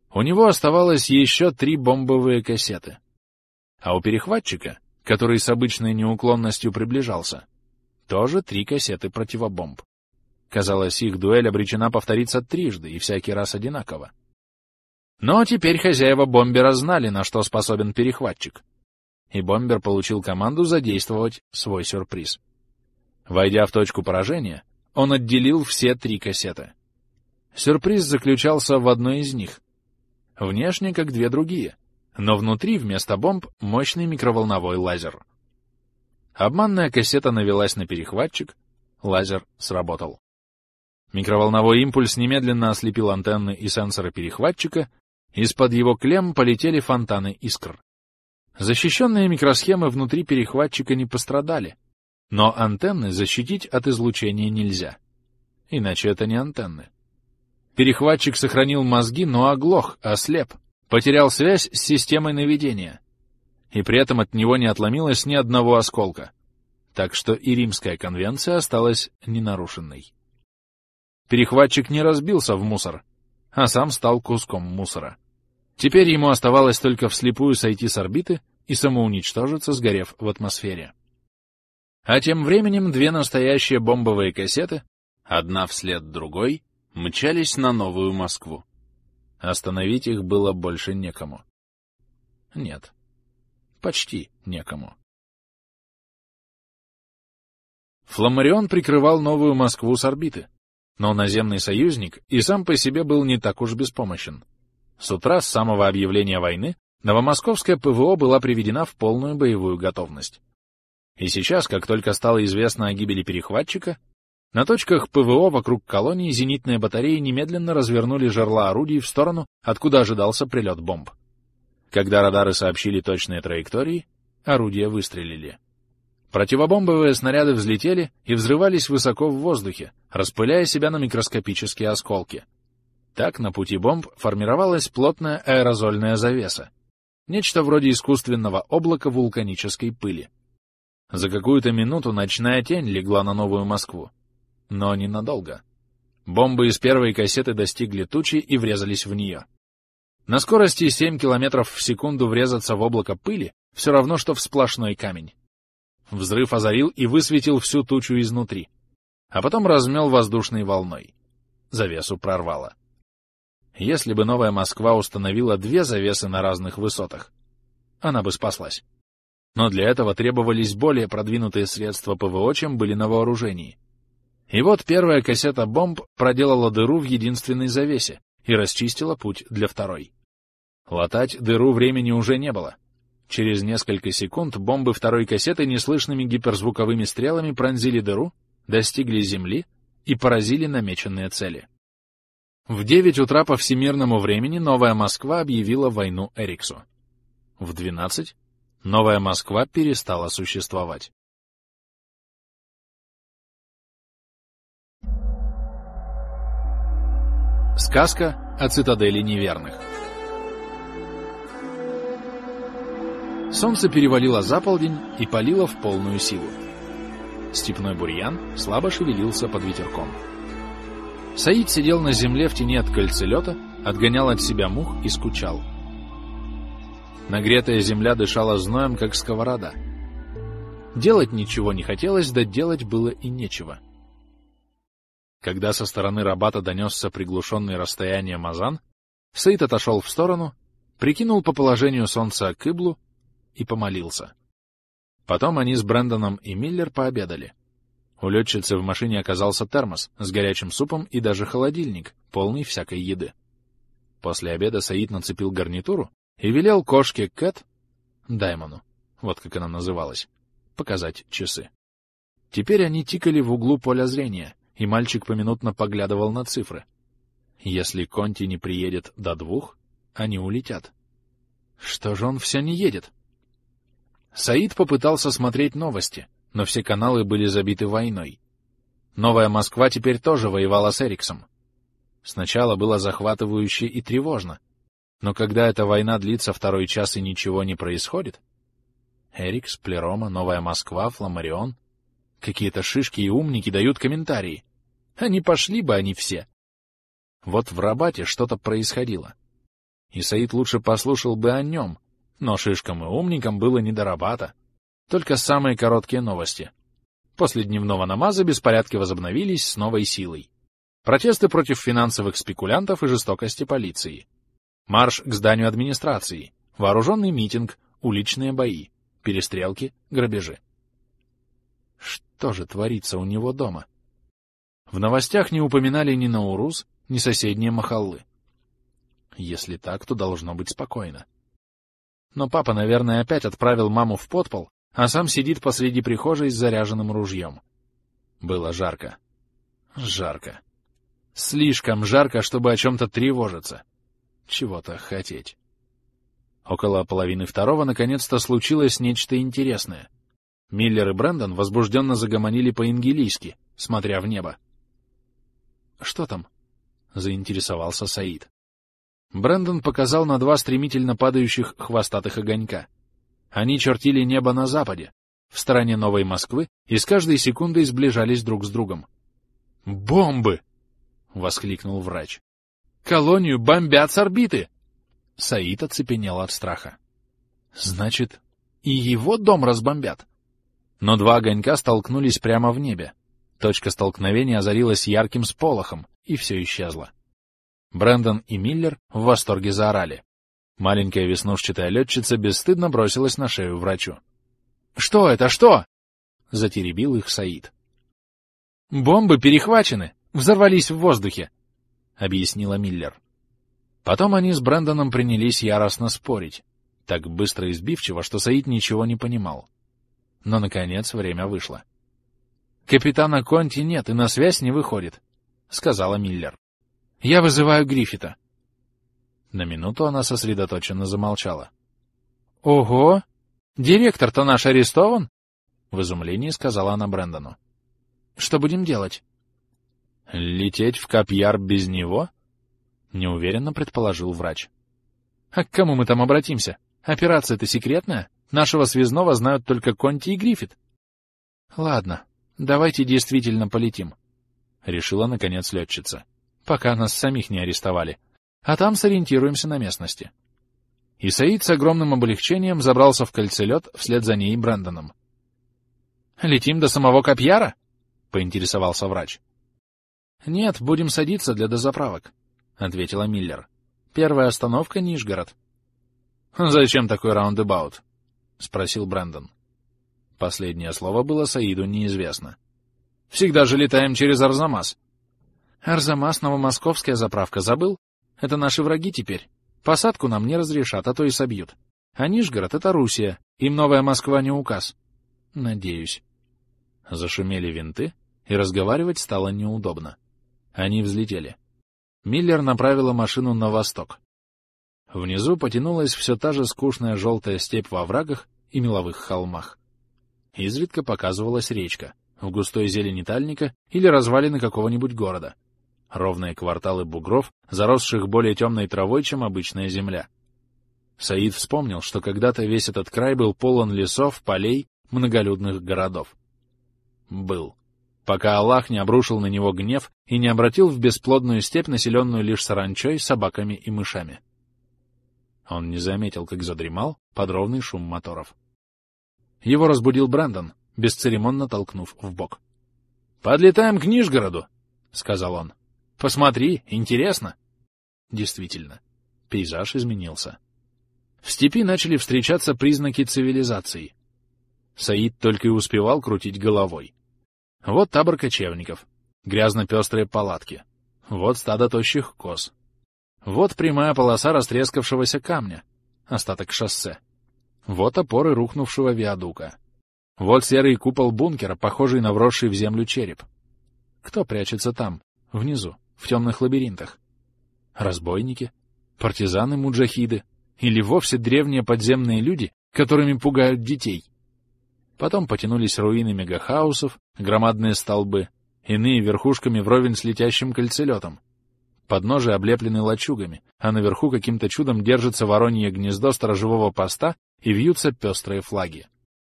У него оставалось еще три бомбовые кассеты. А у перехватчика, который с обычной неуклонностью приближался, тоже три кассеты противобомб. Казалось, их дуэль обречена повториться трижды и всякий раз одинаково. Но теперь хозяева бомбера знали, на что способен перехватчик. И бомбер получил команду задействовать свой сюрприз. Войдя в точку поражения, он отделил все три кассеты. Сюрприз заключался в одной из них. Внешне, как две другие, но внутри вместо бомб мощный микроволновой лазер. Обманная кассета навелась на перехватчик, лазер сработал. Микроволновой импульс немедленно ослепил антенны и сенсоры перехватчика, из-под его клемм полетели фонтаны искр. Защищенные микросхемы внутри перехватчика не пострадали, но антенны защитить от излучения нельзя. Иначе это не антенны. Перехватчик сохранил мозги, но оглох, ослеп, потерял связь с системой наведения. И при этом от него не отломилось ни одного осколка. Так что и Римская конвенция осталась ненарушенной. Перехватчик не разбился в мусор, а сам стал куском мусора. Теперь ему оставалось только вслепую сойти с орбиты и самоуничтожиться, сгорев в атмосфере. А тем временем две настоящие бомбовые кассеты, одна вслед другой, мчались на Новую Москву. Остановить их было больше некому. Нет, почти некому. Фламарион прикрывал Новую Москву с орбиты, но наземный союзник и сам по себе был не так уж беспомощен. С утра, с самого объявления войны, новомосковская ПВО была приведена в полную боевую готовность. И сейчас, как только стало известно о гибели перехватчика, на точках ПВО вокруг колонии зенитные батареи немедленно развернули жерла орудий в сторону, откуда ожидался прилет бомб. Когда радары сообщили точные траектории, орудия выстрелили. Противобомбовые снаряды взлетели и взрывались высоко в воздухе, распыляя себя на микроскопические осколки. Так на пути бомб формировалась плотная аэрозольная завеса, нечто вроде искусственного облака вулканической пыли. За какую-то минуту ночная тень легла на Новую Москву. Но ненадолго. Бомбы из первой кассеты достигли тучи и врезались в нее. На скорости семь километров в секунду врезаться в облако пыли все равно, что в сплошной камень. Взрыв озарил и высветил всю тучу изнутри, а потом размел воздушной волной. Завесу прорвало. Если бы Новая Москва установила две завесы на разных высотах, она бы спаслась. Но для этого требовались более продвинутые средства ПВО, чем были на вооружении. И вот первая кассета бомб проделала дыру в единственной завесе и расчистила путь для второй. Латать дыру времени уже не было. Через несколько секунд бомбы второй кассеты неслышными гиперзвуковыми стрелами пронзили дыру, достигли земли и поразили намеченные цели. В девять утра по всемирному времени Новая Москва объявила войну Эриксу. В двенадцать Новая Москва перестала существовать. Сказка о цитадели неверных. Солнце перевалило за полдень и палило в полную силу. Степной бурьян слабо шевелился под ветерком. Саид сидел на земле в тени от кольцелета, отгонял от себя мух и скучал. Нагретая земля дышала зноем, как сковорода. Делать ничего не хотелось, да делать было и нечего. Когда со стороны Рабата донесся приглушенный расстоянием азан, Саид отошел в сторону, прикинул по положению солнца кыблу и помолился. Потом они с Брэндоном и Миллер пообедали. У летчицы в машине оказался термос с горячим супом и даже холодильник, полный всякой еды. После обеда Саид нацепил гарнитуру и велел кошке Кэт, Даймону, вот как она называлась, показать часы. Теперь они тикали в углу поля зрения, и мальчик поминутно поглядывал на цифры. Если Конти не приедет до двух, они улетят. Что же он все не едет? Саид попытался смотреть новости, но все каналы были забиты войной. Новая Москва теперь тоже воевала с Эриксом. Сначала было захватывающе и тревожно, но когда эта война длится второй час и ничего не происходит... Эрикс, Плерома, Новая Москва, Фламарион... Какие-то шишки и умники дают комментарии. А не пошли бы они все. Вот в Рабате что-то происходило. и Саид лучше послушал бы о нем, но шишкам и умникам было не до рабата. Только самые короткие новости. После дневного намаза беспорядки возобновились с новой силой. Протесты против финансовых спекулянтов и жестокости полиции. Марш к зданию администрации, вооруженный митинг, уличные бои, перестрелки, грабежи. Что же творится у него дома? В новостях не упоминали ни Наурус, ни соседние махаллы. Если так, то должно быть спокойно. Но папа, наверное, опять отправил маму в подпол, а сам сидит посреди прихожей с заряженным ружьем. Было жарко. Жарко. Слишком жарко, чтобы о чем-то тревожиться. Чего-то хотеть. Около половины второго наконец-то случилось нечто интересное. Миллер и Брэндон возбужденно загомонили по-ингилийски, смотря в небо. — Что там? — заинтересовался Саид. Брэндон показал на два стремительно падающих хвостатых огонька. Они чертили небо на западе, в стороне Новой Москвы, и с каждой секундой сближались друг с другом. «Бомбы!» — воскликнул врач. «Колонию бомбят с орбиты!» Саид оцепенел от страха. «Значит, и его дом разбомбят?» Но два огонька столкнулись прямо в небе. Точка столкновения озарилась ярким сполохом, и все исчезло. Брэндон и Миллер в восторге заорали. Маленькая веснушчатая летчица бесстыдно бросилась на шею врачу. «Что это, что?» — затеребил их Саид. «Бомбы перехвачены, взорвались в воздухе», — объяснила Миллер. Потом они с Брэндоном принялись яростно спорить, так быстро и сбивчиво, что Саид ничего не понимал. Но, наконец, время вышло. «Капитана Конти нет и на связь не выходит», — сказала Миллер. «Я вызываю Гриффита». На минуту она сосредоточенно замолчала. «Ого! Директор-то наш арестован?» — в изумлении сказала она Брэндону. «Что будем делать?» «Лететь в Капьяр без него?» — неуверенно предположил врач. «А к кому мы там обратимся? Операция-то секретная. Нашего связного знают только Конти и Гриффит». «Ладно, давайте действительно полетим», — решила, наконец, летчица, «пока нас самих не арестовали. А там сориентируемся на местности». И Саид с огромным облегчением забрался в кольцелет вслед за ней и Брэндоном. «Летим до самого Капьяра?» — поинтересовался врач. «Нет, будем садиться для дозаправок», — ответила Миллер. «Первая остановка — Нижгород». «Зачем такой раундэбаут?» — спросил Брэндон. Последнее слово было Саиду неизвестно. «Всегда же летаем через Арзамас». «Арзамас — новомосковская заправка, забыл? Это наши враги теперь. Посадку нам не разрешат, а то и собьют. А Нижгород — это Руссия, им Новая Москва не указ. Надеюсь». Зашумели винты, и разговаривать стало неудобно. Они взлетели. Миллер направила машину на восток. Внизу потянулась все та же скучная желтая степь во оврагах и меловых холмах. Изредка показывалась речка, в густой зелени тальника или развалины какого-нибудь города. Ровные кварталы бугров, заросших более темной травой, чем обычная земля. Саид вспомнил, что когда-то весь этот край был полон лесов, полей, многолюдных городов. Был. Пока Аллах не обрушил на него гнев и не обратил в бесплодную степь, населенную лишь саранчой, собаками и мышами. Он не заметил, как задремал под ровный шум моторов. Его разбудил Брэндон, бесцеремонно толкнув в бок. «Подлетаем к Нижгороду», — сказал он. «Посмотри, интересно». Действительно, пейзаж изменился. В степи начали встречаться признаки цивилизации. Саид только и успевал крутить головой. Вот табор кочевников, грязно-пестрые палатки, вот стадо тощих коз. Вот прямая полоса растрескавшегося камня, остаток шоссе. Вот опоры рухнувшего виадука. Вот серый купол бункера, похожий на вросший в землю череп. Кто прячется там, внизу, в темных лабиринтах? Разбойники? Партизаны-муджахиды? Или вовсе древние подземные люди, которыми пугают детей? Потом потянулись руины мегахаусов, громадные столбы, иные верхушками вровень с летящим кольцелетом. Подножия облеплены лачугами, а наверху каким-то чудом держится воронье гнездо сторожевого поста и вьются пестрые флаги.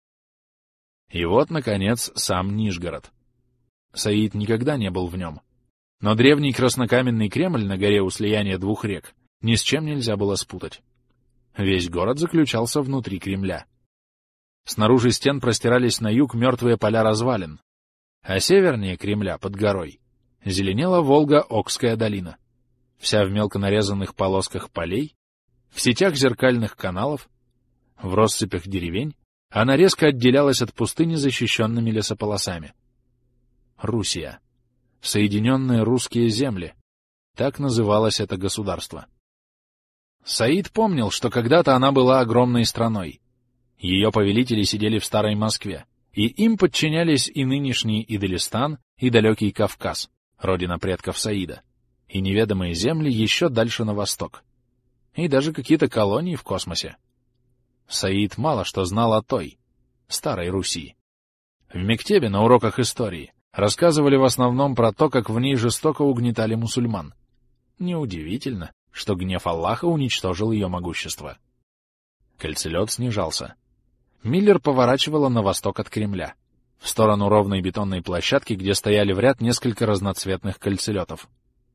И вот, наконец, сам Нижгород. Саид никогда не был в нем. Но древний краснокаменный Кремль на горе у слияния двух рек ни с чем нельзя было спутать. Весь город заключался внутри Кремля. Снаружи стен простирались на юг мертвые поля развалин, а севернее Кремля, под горой, зеленела Волга-Окская долина, вся в мелко нарезанных полосках полей, в сетях зеркальных каналов, в россыпях деревень. Она резко отделялась от пустыни защищенными лесополосами. Руссия. Соединенные русские земли. Так называлось это государство. Саид помнил, что когда-то она была огромной страной. Ее повелители сидели в Старой Москве, и им подчинялись и нынешний Иделистан, и далекий Кавказ, родина предков Саида, и неведомые земли еще дальше на восток, и даже какие-то колонии в космосе. Саид мало что знал о той, Старой Руси. В мектебе на уроках истории рассказывали в основном про то, как в ней жестоко угнетали мусульман. Неудивительно, что гнев Аллаха уничтожил ее могущество. Кольцелет снижался. Миллер поворачивала на восток от Кремля, в сторону ровной бетонной площадки, где стояли в ряд несколько разноцветных кольцелетов.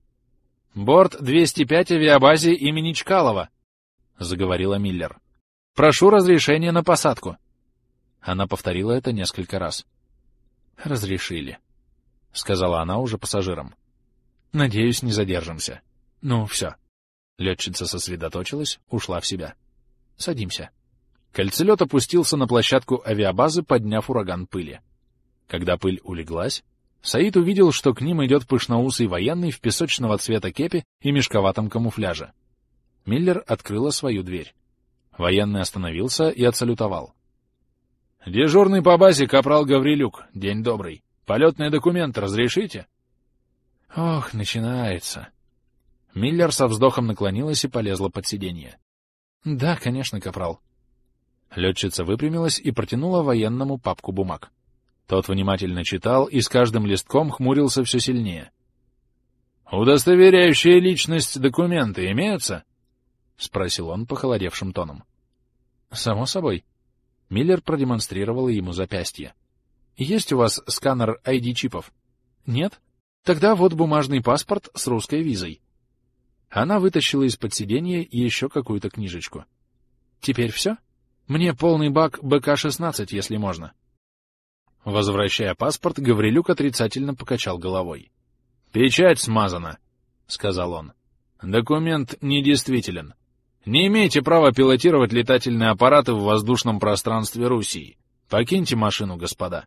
«Борт двести пять авиабазе имени Чкалова», — заговорила Миллер. «Прошу разрешения на посадку». Она повторила это несколько раз. «Разрешили», — сказала она уже пассажирам. «Надеюсь, не задержимся. Ну, все». Летчица сосредоточилась, ушла в себя. «Садимся». Кольцелет опустился на площадку авиабазы, подняв ураган пыли. Когда пыль улеглась, Саид увидел, что к ним идет пышноусый военный в песочного цвета кепи и мешковатом камуфляже. Миллер открыла свою дверь. Военный остановился и отсалютовал. — Дежурный по базе капрал Гаврилюк. День добрый. Полетные документы разрешите? — Ох, начинается. Миллер со вздохом наклонилась и полезла под сиденье. — Да, конечно, капрал. Летчица выпрямилась и протянула военному папку бумаг. Тот внимательно читал и с каждым листком хмурился все сильнее. — Удостоверяющие личность документы имеются? — спросил он похолодевшим тоном. — Само собой. Миллер продемонстрировала ему запястье. — Есть у вас сканер ай ди-чипов? — Нет? Тогда вот бумажный паспорт с русской визой. Она вытащила из-под сиденья еще какую-то книжечку. — Теперь все? Мне полный бак бэ ка шестнадцать, если можно. Возвращая паспорт, Гаврилюк отрицательно покачал головой. — Печать смазана, — сказал он. — Документ недействителен. Не имеете права пилотировать летательные аппараты в воздушном пространстве Руси. Покиньте машину, господа.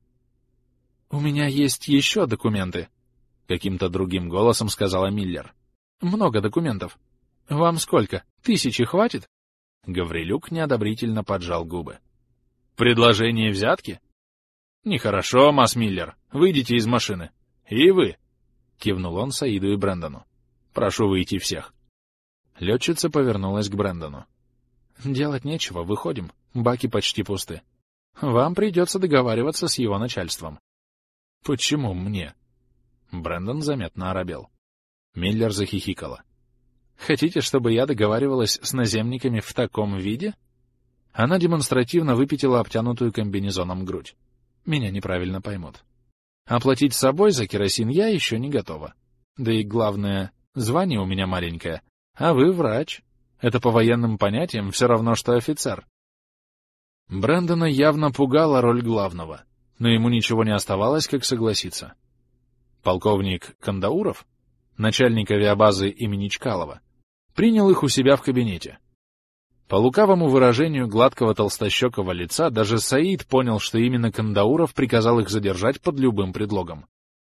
— У меня есть еще документы, — каким-то другим голосом сказала Миллер. — Много документов. Вам сколько? Тысячи хватит? Гаврилюк неодобрительно поджал губы. — Предложение взятки? — Нехорошо, масс Миллер. Выйдите из машины. И вы, — кивнул он Саиду и Брэндону. — Прошу выйти всех. Летчица повернулась к Брэндону. — Делать нечего, выходим. Баки почти пусты. Вам придется договариваться с его начальством. — Почему мне? Брэндон заметно оробел. Миллер захихикала. — Хотите, чтобы я договаривалась с наземниками в таком виде? Она демонстративно выпятила обтянутую комбинезоном грудь. Меня неправильно поймут. Оплатить собой за керосин я еще не готова. Да и главное, звание у меня маленькое. А вы врач. Это по военным понятиям все равно, что офицер. Брэндона явно пугала роль главного, но ему ничего не оставалось, как согласиться. Полковник Кандауров, начальник авиабазы имени Чкалова, принял их у себя в кабинете. По лукавому выражению гладкого толстощекого лица даже Саид понял, что именно Кандауров приказал их задержать под любым предлогом.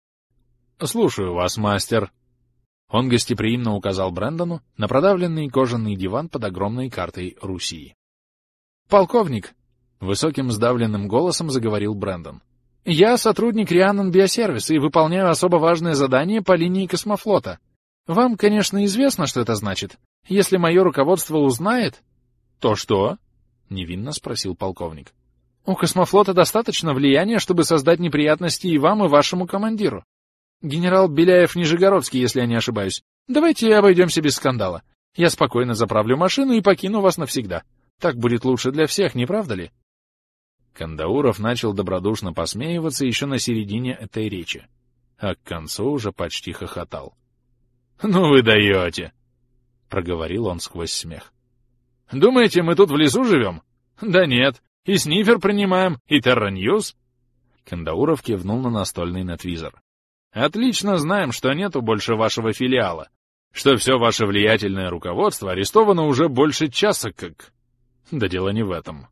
— Слушаю вас, мастер. Он гостеприимно указал Брэндону на продавленный кожаный диван под огромной картой Руси. — Полковник! — высоким сдавленным голосом заговорил Брэндон. — Я сотрудник Рианнон Биосервис и выполняю особо важное задание по линии космофлота. Вам, конечно, известно, что это значит. Если мое руководство узнает... — То что? — невинно спросил полковник. — У космофлота достаточно влияния, чтобы создать неприятности и вам, и вашему командиру. Генерал Беляев-Нижегородский, если я не ошибаюсь. Давайте обойдемся без скандала. Я спокойно заправлю машину и покину вас навсегда. Так будет лучше для всех, не правда ли? Кандауров начал добродушно посмеиваться еще на середине этой речи, а к концу уже почти хохотал. — Ну вы даете! — проговорил он сквозь смех. «Думаете, мы тут в лесу живем? Да нет, и снифер принимаем, и терра-ньюс». Кандауров кивнул на настольный нетвизор. «Отлично знаем, что нету больше вашего филиала, что все ваше влиятельное руководство арестовано уже больше часа как... Да дело не в этом».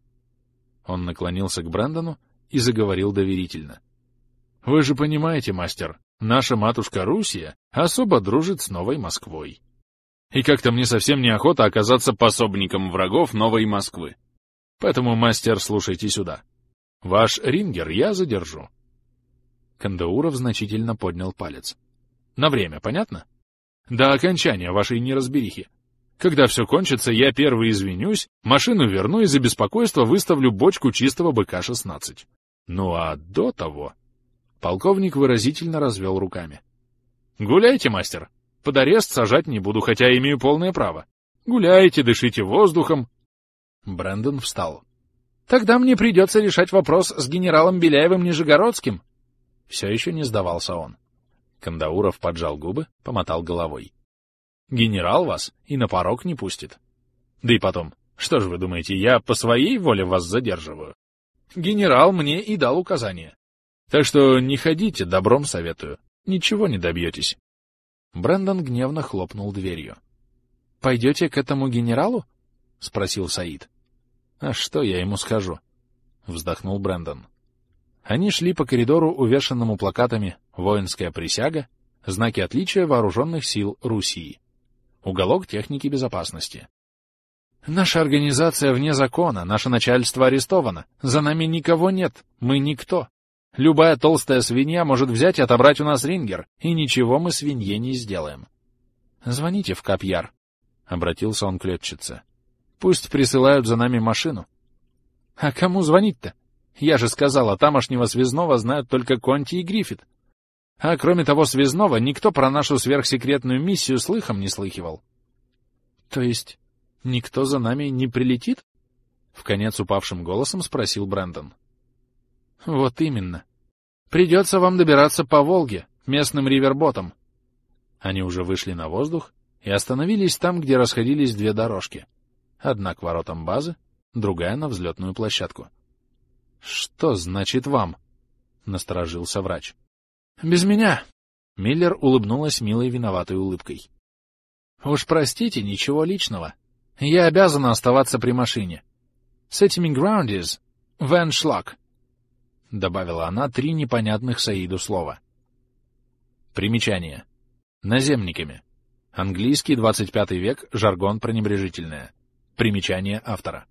Он наклонился к Брэндону и заговорил доверительно. «Вы же понимаете, мастер, наша матушка Руссия особо дружит с Новой Москвой. И как-то мне совсем неохота оказаться пособником врагов Новой Москвы. Поэтому, мастер, слушайте сюда. Ваш рингер я задержу». Кандауров значительно поднял палец. «На время, понятно? До окончания вашей неразберихи. Когда все кончится, я первый извинюсь, машину верну и за беспокойство выставлю бочку чистого бэ ка шестнадцать. Ну а до того...» Полковник выразительно развел руками. «Гуляйте, мастер. Под арест сажать не буду, хотя имею полное право. Гуляйте, дышите воздухом». Брэндон встал. «Тогда мне придется решать вопрос с генералом Беляевым-Нижегородским». Все еще не сдавался он. Кандауров поджал губы, помотал головой. «Генерал вас и на порог не пустит. Да и потом, что же вы думаете, я по своей воле вас задерживаю? Генерал мне и дал указание. Так что не ходите, добром советую. Ничего не добьетесь». Брэндон гневно хлопнул дверью. «Пойдете к этому генералу?» — спросил Саид. «А что я ему скажу?» — вздохнул Брэндон. Они шли по коридору, увешанному плакатами «Воинская присяга», знаки отличия вооруженных сил Руссии, уголок техники безопасности. «Наша организация вне закона, наше начальство арестовано, за нами никого нет, мы никто. Любая толстая свинья может взять и отобрать у нас рингер, и ничего мы свинье не сделаем. Звоните в Капьяр», — обратился он к летчице. «Пусть присылают за нами машину». «А кому звонить-то? Я же сказала, тамошнего связного знают только Конти и Гриффит. А кроме того связного, никто про нашу сверхсекретную миссию слыхом не слыхивал». «То есть никто за нами не прилетит?» — вконец упавшим голосом спросил Брэндон. «Вот именно. Придется вам добираться по Волге, местным риверботам». Они уже вышли на воздух и остановились там, где расходились две дорожки. Одна к воротам базы, другая на взлетную площадку. «Что значит вам?» — насторожился врач. «Без меня!» — Миллер улыбнулась милой виноватой улыбкой. «Уж простите, ничего личного. Я обязана оставаться при машине. С этими граундис — Вен Шлак», — добавила она три непонятных Саиду слова. Примечание. Наземниками. Английский, двадцать пятый век, жаргон пренебрежительное. Примечание автора.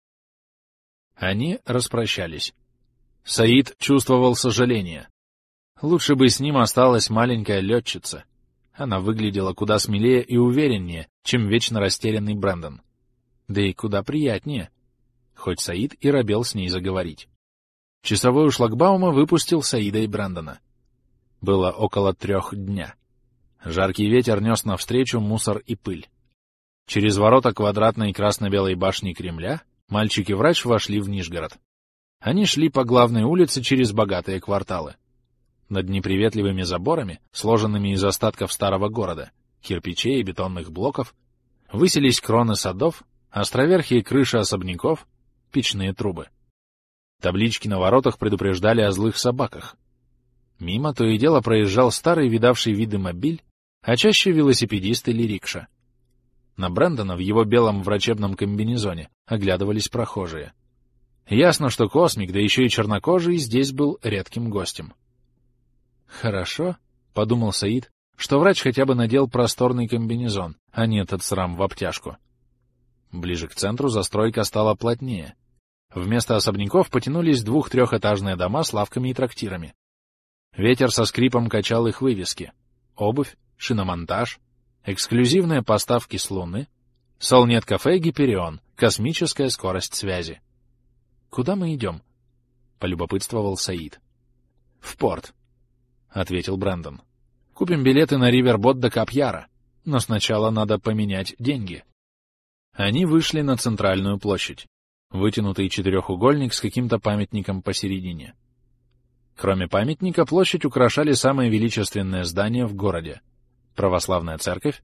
Они распрощались. Саид чувствовал сожаление. Лучше бы с ним осталась маленькая летчица. Она выглядела куда смелее и увереннее, чем вечно растерянный Брэндон. Да и куда приятнее. Хоть Саид и робел с ней заговорить. Часовой у шлагбаума выпустил Саида и Брэндона. Было около трех дня. Жаркий ветер нес навстречу мусор и пыль. Через ворота квадратной красно-белой башни Кремля мальчик-врач вошли в Нижгород. Они шли по главной улице через богатые кварталы. Над неприветливыми заборами, сложенными из остатков старого города, кирпичей и бетонных блоков, высились кроны садов, островерхие крыши особняков, печные трубы. Таблички на воротах предупреждали о злых собаках. Мимо то и дело проезжал старый видавший виды мобиль, а чаще велосипедист или рикша. На Брэндона в его белом врачебном комбинезоне оглядывались прохожие. Ясно, что космик, да еще и чернокожий, здесь был редким гостем. «Хорошо», — подумал Саид, — что врач хотя бы надел просторный комбинезон, а не этот срам в обтяжку. Ближе к центру застройка стала плотнее. Вместо особняков потянулись двух-трехэтажные дома с лавками и трактирами. Ветер со скрипом качал их вывески. Обувь, шиномонтаж, эксклюзивные поставки с Луны, Солнет-кафе «Гиперион», космическая скорость связи. «Куда мы идем?» — полюбопытствовал Саид. «В порт», — ответил Брэндон. «Купим билеты на ривербот до Капьяра, но сначала надо поменять деньги». Они вышли на центральную площадь, вытянутый четырехугольник с каким-то памятником посередине. Кроме памятника, площадь украшали самые величественные здания в городе — православная церковь,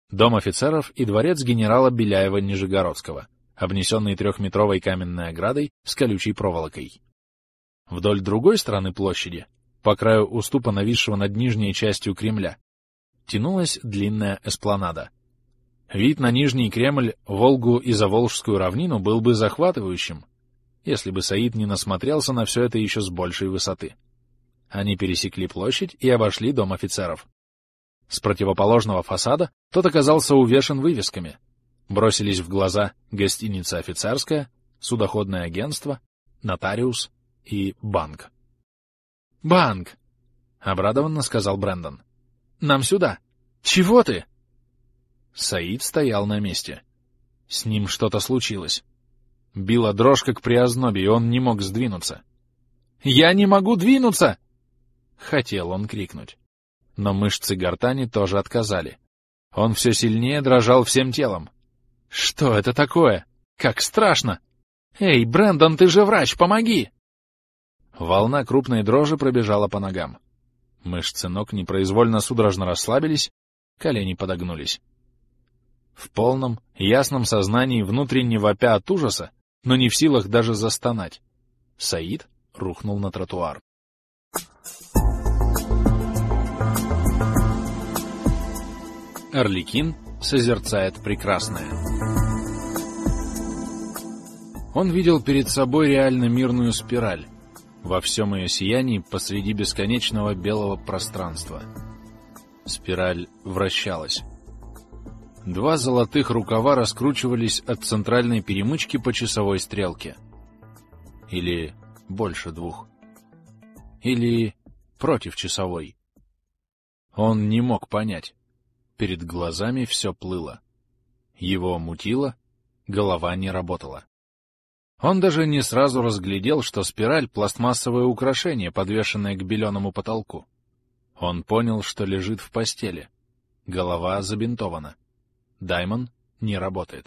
дом офицеров и дворец генерала Беляева-Нижегородского, обнесенный трехметровой каменной оградой с колючей проволокой. Вдоль другой стороны площади, по краю уступа, нависшего над нижней частью Кремля, тянулась длинная эспланада. Вид на Нижний Кремль, Волгу и Заволжскую равнину был бы захватывающим, если бы Саид не насмотрелся на все это еще с большей высоты. Они пересекли площадь и обошли дом офицеров. С противоположного фасада тот оказался увешан вывесками. Бросились в глаза гостиница «Офицерская», судоходное агентство, нотариус и банк. «Банк!» — обрадованно сказал Брэндон. «Нам сюда! Чего ты?» Саид стоял на месте. С ним что-то случилось. Била дрожь, как при ознобе, и он не мог сдвинуться. «Я не могу двинуться!» Хотел он крикнуть. Но мышцы гортани тоже отказали. Он все сильнее дрожал всем телом. «Что это такое? Как страшно! Эй, Брэндон, ты же врач, помоги!» Волна крупной дрожи пробежала по ногам. Мышцы ног непроизвольно судорожно расслабились, колени подогнулись. В полном, ясном сознании, внутренне вопя от ужаса, но не в силах даже застонать, Саид рухнул на тротуар. Арлекин созерцает прекрасное. Он видел перед собой реально мирную спираль, во всем ее сиянии посреди бесконечного белого пространства. Спираль вращалась. Два золотых рукава раскручивались от центральной перемычки по часовой стрелке. Или больше двух. Или против часовой. Он не мог понять. Перед глазами все плыло. Его мутило, голова не работала. Он даже не сразу разглядел, что спираль — пластмассовое украшение, подвешенное к беленому потолку. Он понял, что лежит в постели. Голова забинтована. Даймон не работает.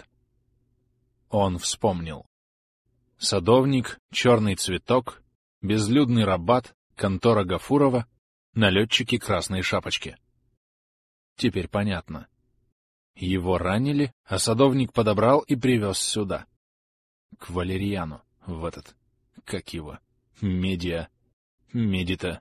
Он вспомнил. Садовник, черный цветок, безлюдный рабат, контора Гафурова, налетчики красной шапочки. Теперь понятно. Его ранили, а садовник подобрал и привез сюда. К Валерьяну, в этот, как его, медиа, медита.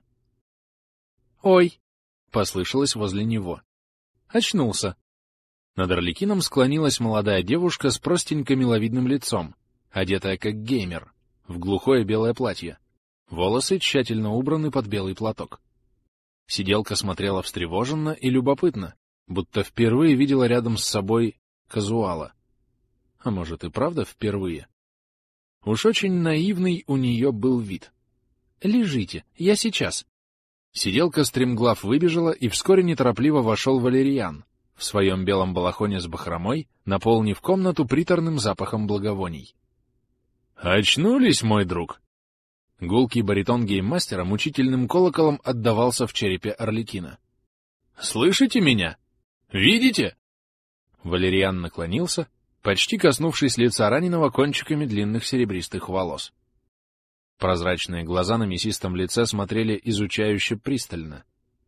«Ой!» — послышалось возле него. Очнулся. Над Арлекином склонилась молодая девушка с простенько миловидным лицом, одетая как геймер, в глухое белое платье. Волосы тщательно убраны под белый платок. Сиделка смотрела встревоженно и любопытно, будто впервые видела рядом с собой казуала. А может и правда впервые? Уж очень наивный у нее был вид. «Лежите, я сейчас». Сиделка стремглав выбежала, и вскоре неторопливо вошел Валерьян в своем белом балахоне с бахромой, наполнив комнату приторным запахом благовоний. «Очнулись, мой друг!» Гулкий баритон гейммастера мучительным колоколом отдавался в черепе Арлекина. «Слышите меня? Видите?» Валерьян наклонился, почти коснувшись лица раненого кончиками длинных серебристых волос. Прозрачные глаза на мясистом лице смотрели изучающе пристально.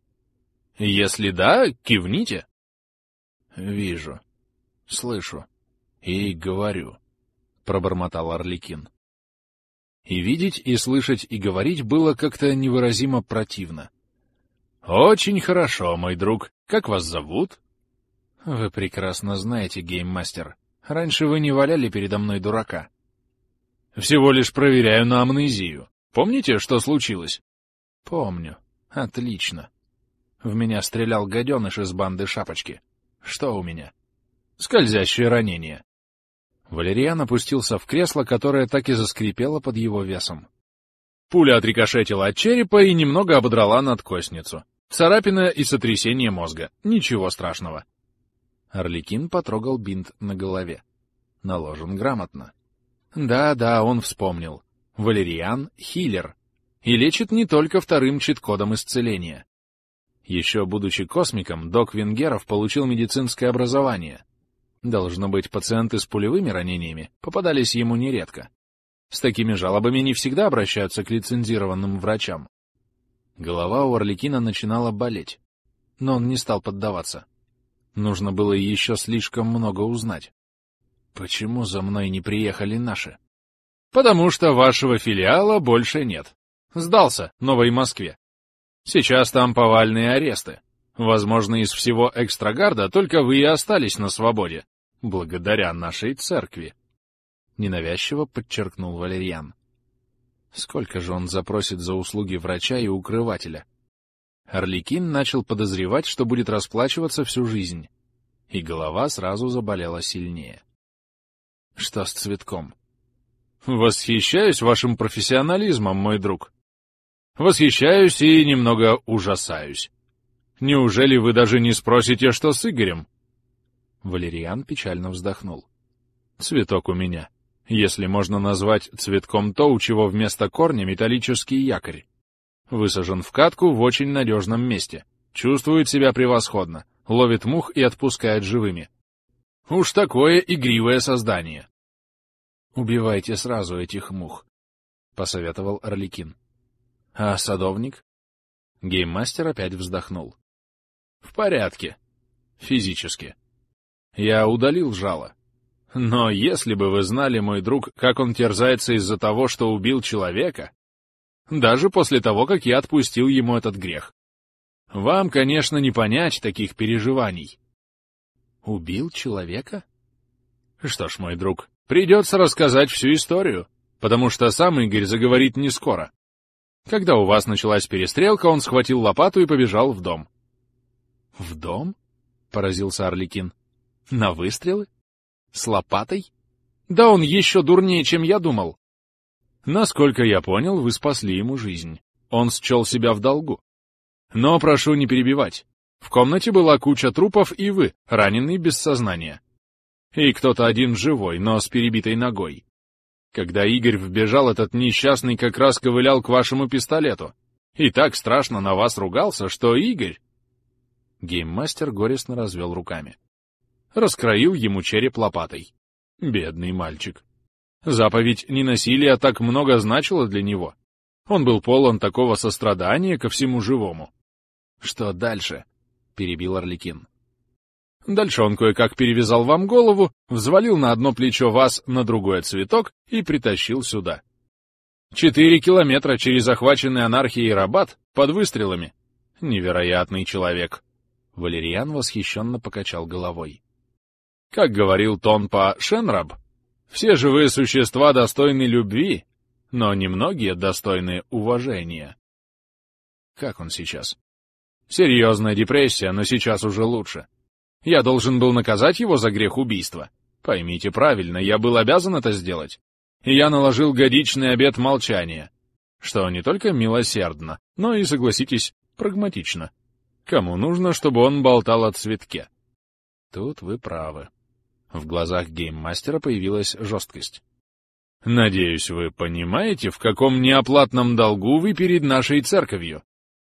«Если да, кивните». «Вижу, слышу и говорю», — пробормотал Арлекин. И видеть, и слышать, и говорить было как-то невыразимо противно. «Очень хорошо, мой друг. Как вас зовут?» «Вы прекрасно знаете, гейммастер. Раньше вы не валяли передо мной дурака». «Всего лишь проверяю на амнезию. Помните, что случилось?» «Помню. Отлично. В меня стрелял гаденыш из банды Шапочки. Что у меня?» «Скользящее ранение». Валерьян опустился в кресло, которое так и заскрипело под его весом. Пуля отрикошетила от черепа и немного ободрала надкостницу. Царапина и сотрясение мозга. Ничего страшного. Арлекин потрогал бинт на голове. Наложен грамотно. Да-да, он вспомнил. Валерьян — хилер. И лечит не только вторым чит-кодом исцеления. Еще будучи космиком, док Венгеров получил медицинское образование. Должно быть, пациенты с пулевыми ранениями попадались ему нередко. С такими жалобами не всегда обращаются к лицензированным врачам. Голова у Арлекина начинала болеть, но он не стал поддаваться. Нужно было еще слишком много узнать. Почему за мной не приехали наши? Потому что вашего филиала больше нет. Сдался Новой Москве. Сейчас там повальные аресты. Возможно, из всего экстрагарда только вы и остались на свободе. Благодаря нашей церкви. Ненавязчиво подчеркнул Валерьян. Сколько же он запросит за услуги врача и укрывателя? Арлекин начал подозревать, что будет расплачиваться всю жизнь. И голова сразу заболела сильнее. Что с цветком? Восхищаюсь вашим профессионализмом, мой друг. Восхищаюсь и немного ужасаюсь. Неужели вы даже не спросите, что с Игорем? Валерьян печально вздохнул. Цветок у меня. Если можно назвать цветком то, у чего вместо корня металлический якорь. Высажен в катку в очень надежном месте. Чувствует себя превосходно. Ловит мух и отпускает живыми. Уж такое игривое создание. «Убивайте сразу этих мух», — посоветовал Арлекин. «А садовник?» Гейммастер опять вздохнул. «В порядке. Физически. Я удалил жало. Но если бы вы знали, мой друг, как он терзается из-за того, что убил человека, даже после того, как я отпустил ему этот грех. Вам, конечно, не понять таких переживаний». «Убил человека?» «Что ж, мой друг, придется рассказать всю историю, потому что сам Игорь заговорит не скоро. Когда у вас началась перестрелка, он схватил лопату и побежал в дом». «В дом?» — поразился Арлекин. «На выстрелы? С лопатой? Да он еще дурнее, чем я думал». «Насколько я понял, вы спасли ему жизнь. Он счел себя в долгу. Но прошу не перебивать. В комнате была куча трупов, и вы, раненый без сознания. И кто-то один живой, но с перебитой ногой. Когда Игорь вбежал, этот несчастный как раз ковылял к вашему пистолету. И так страшно на вас ругался, что Игорь...» Гейммастер горестно развел руками. Раскроил ему череп лопатой. Бедный мальчик. Заповедь ненасилия так много значила для него. Он был полон такого сострадания ко всему живому. «Что дальше?» — перебил Арлекин. «Дальше он кое-как перевязал вам голову, взвалил на одно плечо вас, на другое цветок и притащил сюда. Четыре километра через охваченный анархией Рабат под выстрелами. Невероятный человек». Валерьян восхищенно покачал головой. «Как говорил Тонпа Шенраб, все живые существа достойны любви, но немногие достойны уважения». «Как он сейчас?» «Серьезная депрессия, но сейчас уже лучше. Я должен был наказать его за грех убийства. Поймите правильно, я был обязан это сделать. И я наложил годичный обет молчания, что не только милосердно, но и, согласитесь, прагматично. Кому нужно, чтобы он болтал о цветке?» «Тут вы правы». В глазах гейммастера появилась жесткость. «Надеюсь, вы понимаете, в каком неоплатном долгу вы перед нашей церковью?»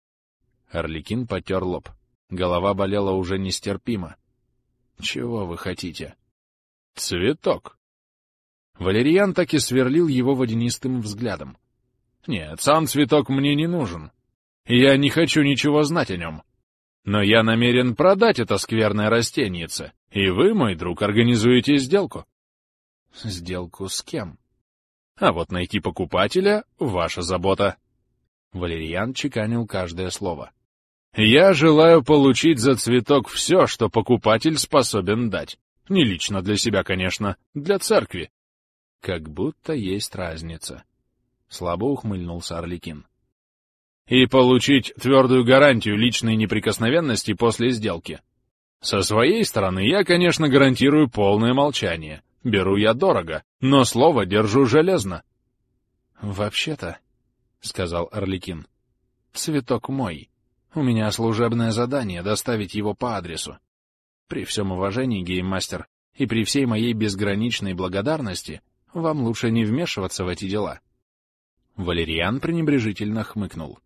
Арлекин потер лоб. Голова болела уже нестерпимо. «Чего вы хотите?» «Цветок». Валерьян так и сверлил его водянистым взглядом. «Нет, сам цветок мне не нужен. Я не хочу ничего знать о нем. Но я намерен продать это скверное растенице, и вы, мой друг, организуете сделку». «Сделку с кем?» «А вот найти покупателя — ваша забота». Валерьян чеканил каждое слово. «Я желаю получить за цветок все, что покупатель способен дать. Не лично для себя, конечно, для церкви». «Как будто есть разница», — слабо ухмыльнулся Арлекин. «И получить твердую гарантию личной неприкосновенности после сделки. Со своей стороны я, конечно, гарантирую полное молчание. Беру я дорого, но слово держу железно». «Вообще-то», — сказал Арлекин, — «цветок мой. У меня служебное задание доставить его по адресу. При всем уважении, гейммастер, и при всей моей безграничной благодарности, вам лучше не вмешиваться в эти дела». Валерьян пренебрежительно хмыкнул.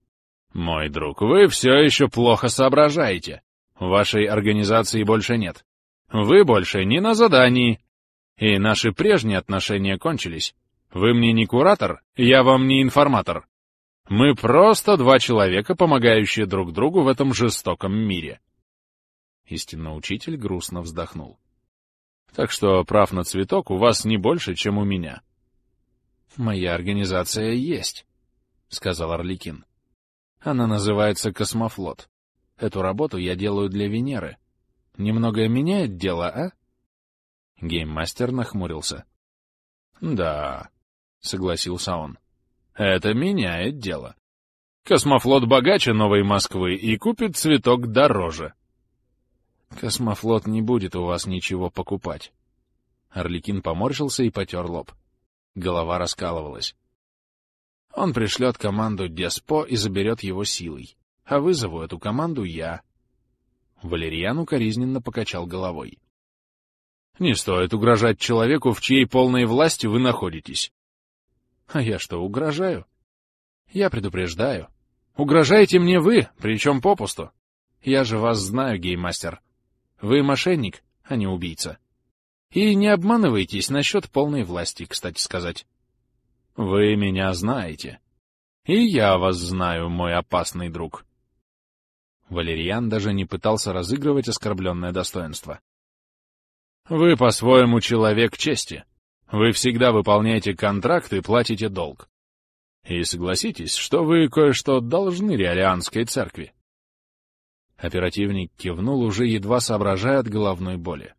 «Мой друг, вы все еще плохо соображаете. Вашей организации больше нет. Вы больше не на задании. И наши прежние отношения кончились. Вы мне не куратор, я вам не информатор. Мы просто два человека, помогающие друг другу в этом жестоком мире. Истинно учитель грустно вздохнул. Так что прав на цветок у вас не больше, чем у меня. Моя организация есть, — сказал Арлекин. Она называется «Космофлот». Эту работу я делаю для Венеры. Немного меняет дело, а? Гейммастер нахмурился. Да, — согласился он. Это меняет дело. Космофлот богаче Новой Москвы и купит цветок дороже. Космофлот не будет у вас ничего покупать. Арлекин поморщился и потер лоб. Голова раскалывалась. Он пришлет команду Деспо и заберет его силой. А вызову эту команду я. Валерьян укоризненно покачал головой. Не стоит угрожать человеку, в чьей полной власти вы находитесь. А я что, угрожаю? Я предупреждаю. Угрожаете мне вы, причем попусту. Я же вас знаю, гейммастер. Вы мошенник, а не убийца. И не обманывайтесь насчет полной власти, кстати сказать. Вы меня знаете. И я вас знаю, мой опасный друг. Валерьян даже не пытался разыгрывать оскорбленное достоинство. Вы по-своему человек чести. Вы всегда выполняете контракт и платите долг. И согласитесь, что вы кое-что должны Реалианской церкви. Оперативник кивнул, уже едва соображая от головной боли.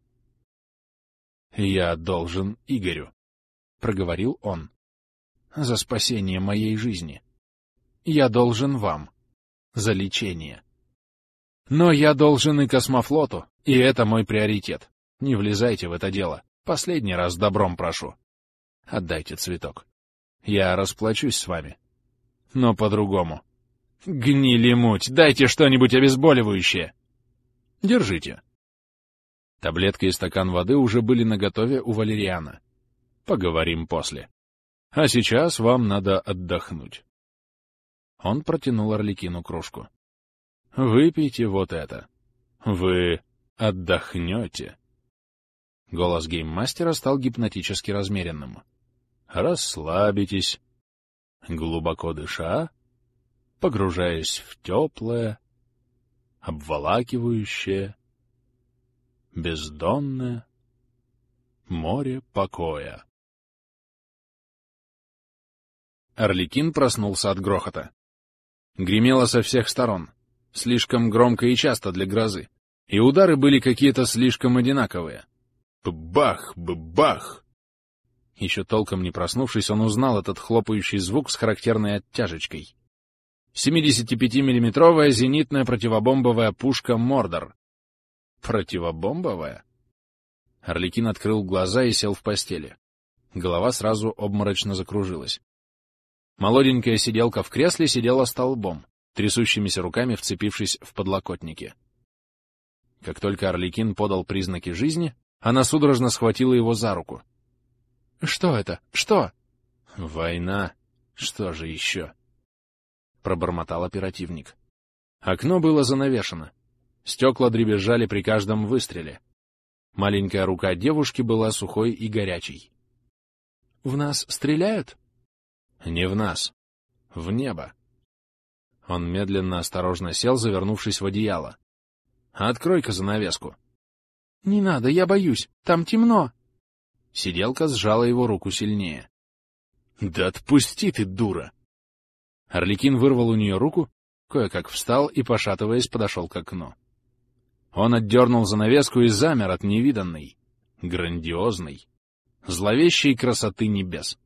«Я должен Игорю», — проговорил он, — «за спасение моей жизни. Я должен вам за лечение. Но я должен и Космофлоту, и это мой приоритет. Не влезайте в это дело. Последний раз добром прошу. Отдайте цветок. Я расплачусь с вами. Но по-другому. Гнили муть, дайте что-нибудь обезболивающее. Держите». Таблетка и стакан воды уже были наготове у Валерьяна. Поговорим после. А сейчас вам надо отдохнуть. Он протянул Арлекину кружку. Выпейте вот это. Вы отдохнете. Голос гейммастера стал гипнотически размеренным. Расслабитесь, глубоко дыша, погружаясь в теплое, обволакивающее, бездонное море покоя. Арлекин проснулся от грохота. Гремело со всех сторон, слишком громко и часто для грозы, и удары были какие-то слишком одинаковые. Бах, бах! Еще толком не проснувшись, он узнал этот хлопающий звук с характерной оттяжечкой. семидесятипятимиллиметровая зенитная противобомбовая пушка «Мордор». Противобомбовая? Арлекин открыл глаза и сел в постели. Голова сразу обморочно закружилась. Молоденькая сиделка в кресле сидела столбом, трясущимися руками вцепившись в подлокотники. Как только Арлекин подал признаки жизни, она судорожно схватила его за руку. — Что это? Что? — Война. Что же еще? — пробормотал оперативник. Окно было занавешено. Стекла дребезжали при каждом выстреле. Маленькая рука девушки была сухой и горячей. — В нас стреляют? — Не в нас. В небо. Он медленно, осторожно сел, завернувшись в одеяло. — Открой-ка занавеску. — Не надо, я боюсь. Там темно. Сиделка сжала его руку сильнее. — Да отпусти ты, дура! Арлекин вырвал у нее руку, кое-как встал и, пошатываясь, подошел к окну. Он отдернул занавеску и замер от невиданной, грандиозной, зловещей красоты небес.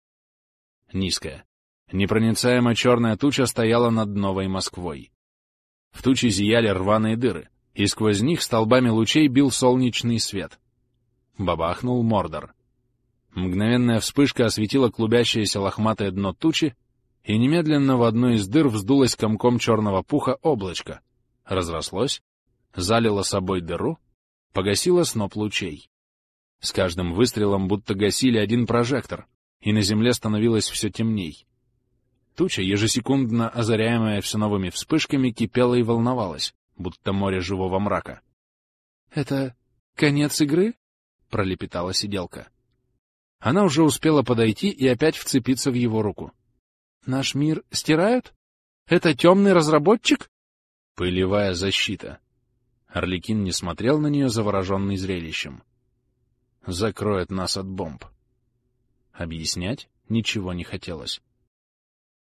Низкая, непроницаемо черная туча стояла над Новой Москвой. В туче зияли рваные дыры, и сквозь них столбами лучей бил солнечный свет. Бабахнул Мордор. Мгновенная вспышка осветила клубящееся лохматое дно тучи, и немедленно в одной из дыр вздулось комком черного пуха облачко, разрослось, залило собой дыру, погасило сноп лучей. С каждым выстрелом будто гасили один прожектор, и на земле становилось все темней. Туча, ежесекундно озаряемая все новыми вспышками, кипела и волновалась, будто море живого мрака. — Это конец игры? — пролепетала сиделка. Она уже успела подойти и опять вцепиться в его руку. — Наш мир стирают? Это темный разработчик? — Пылевая защита. Арлекин не смотрел на нее, завороженный зрелищем. Закроет нас от бомб. Объяснять ничего не хотелось.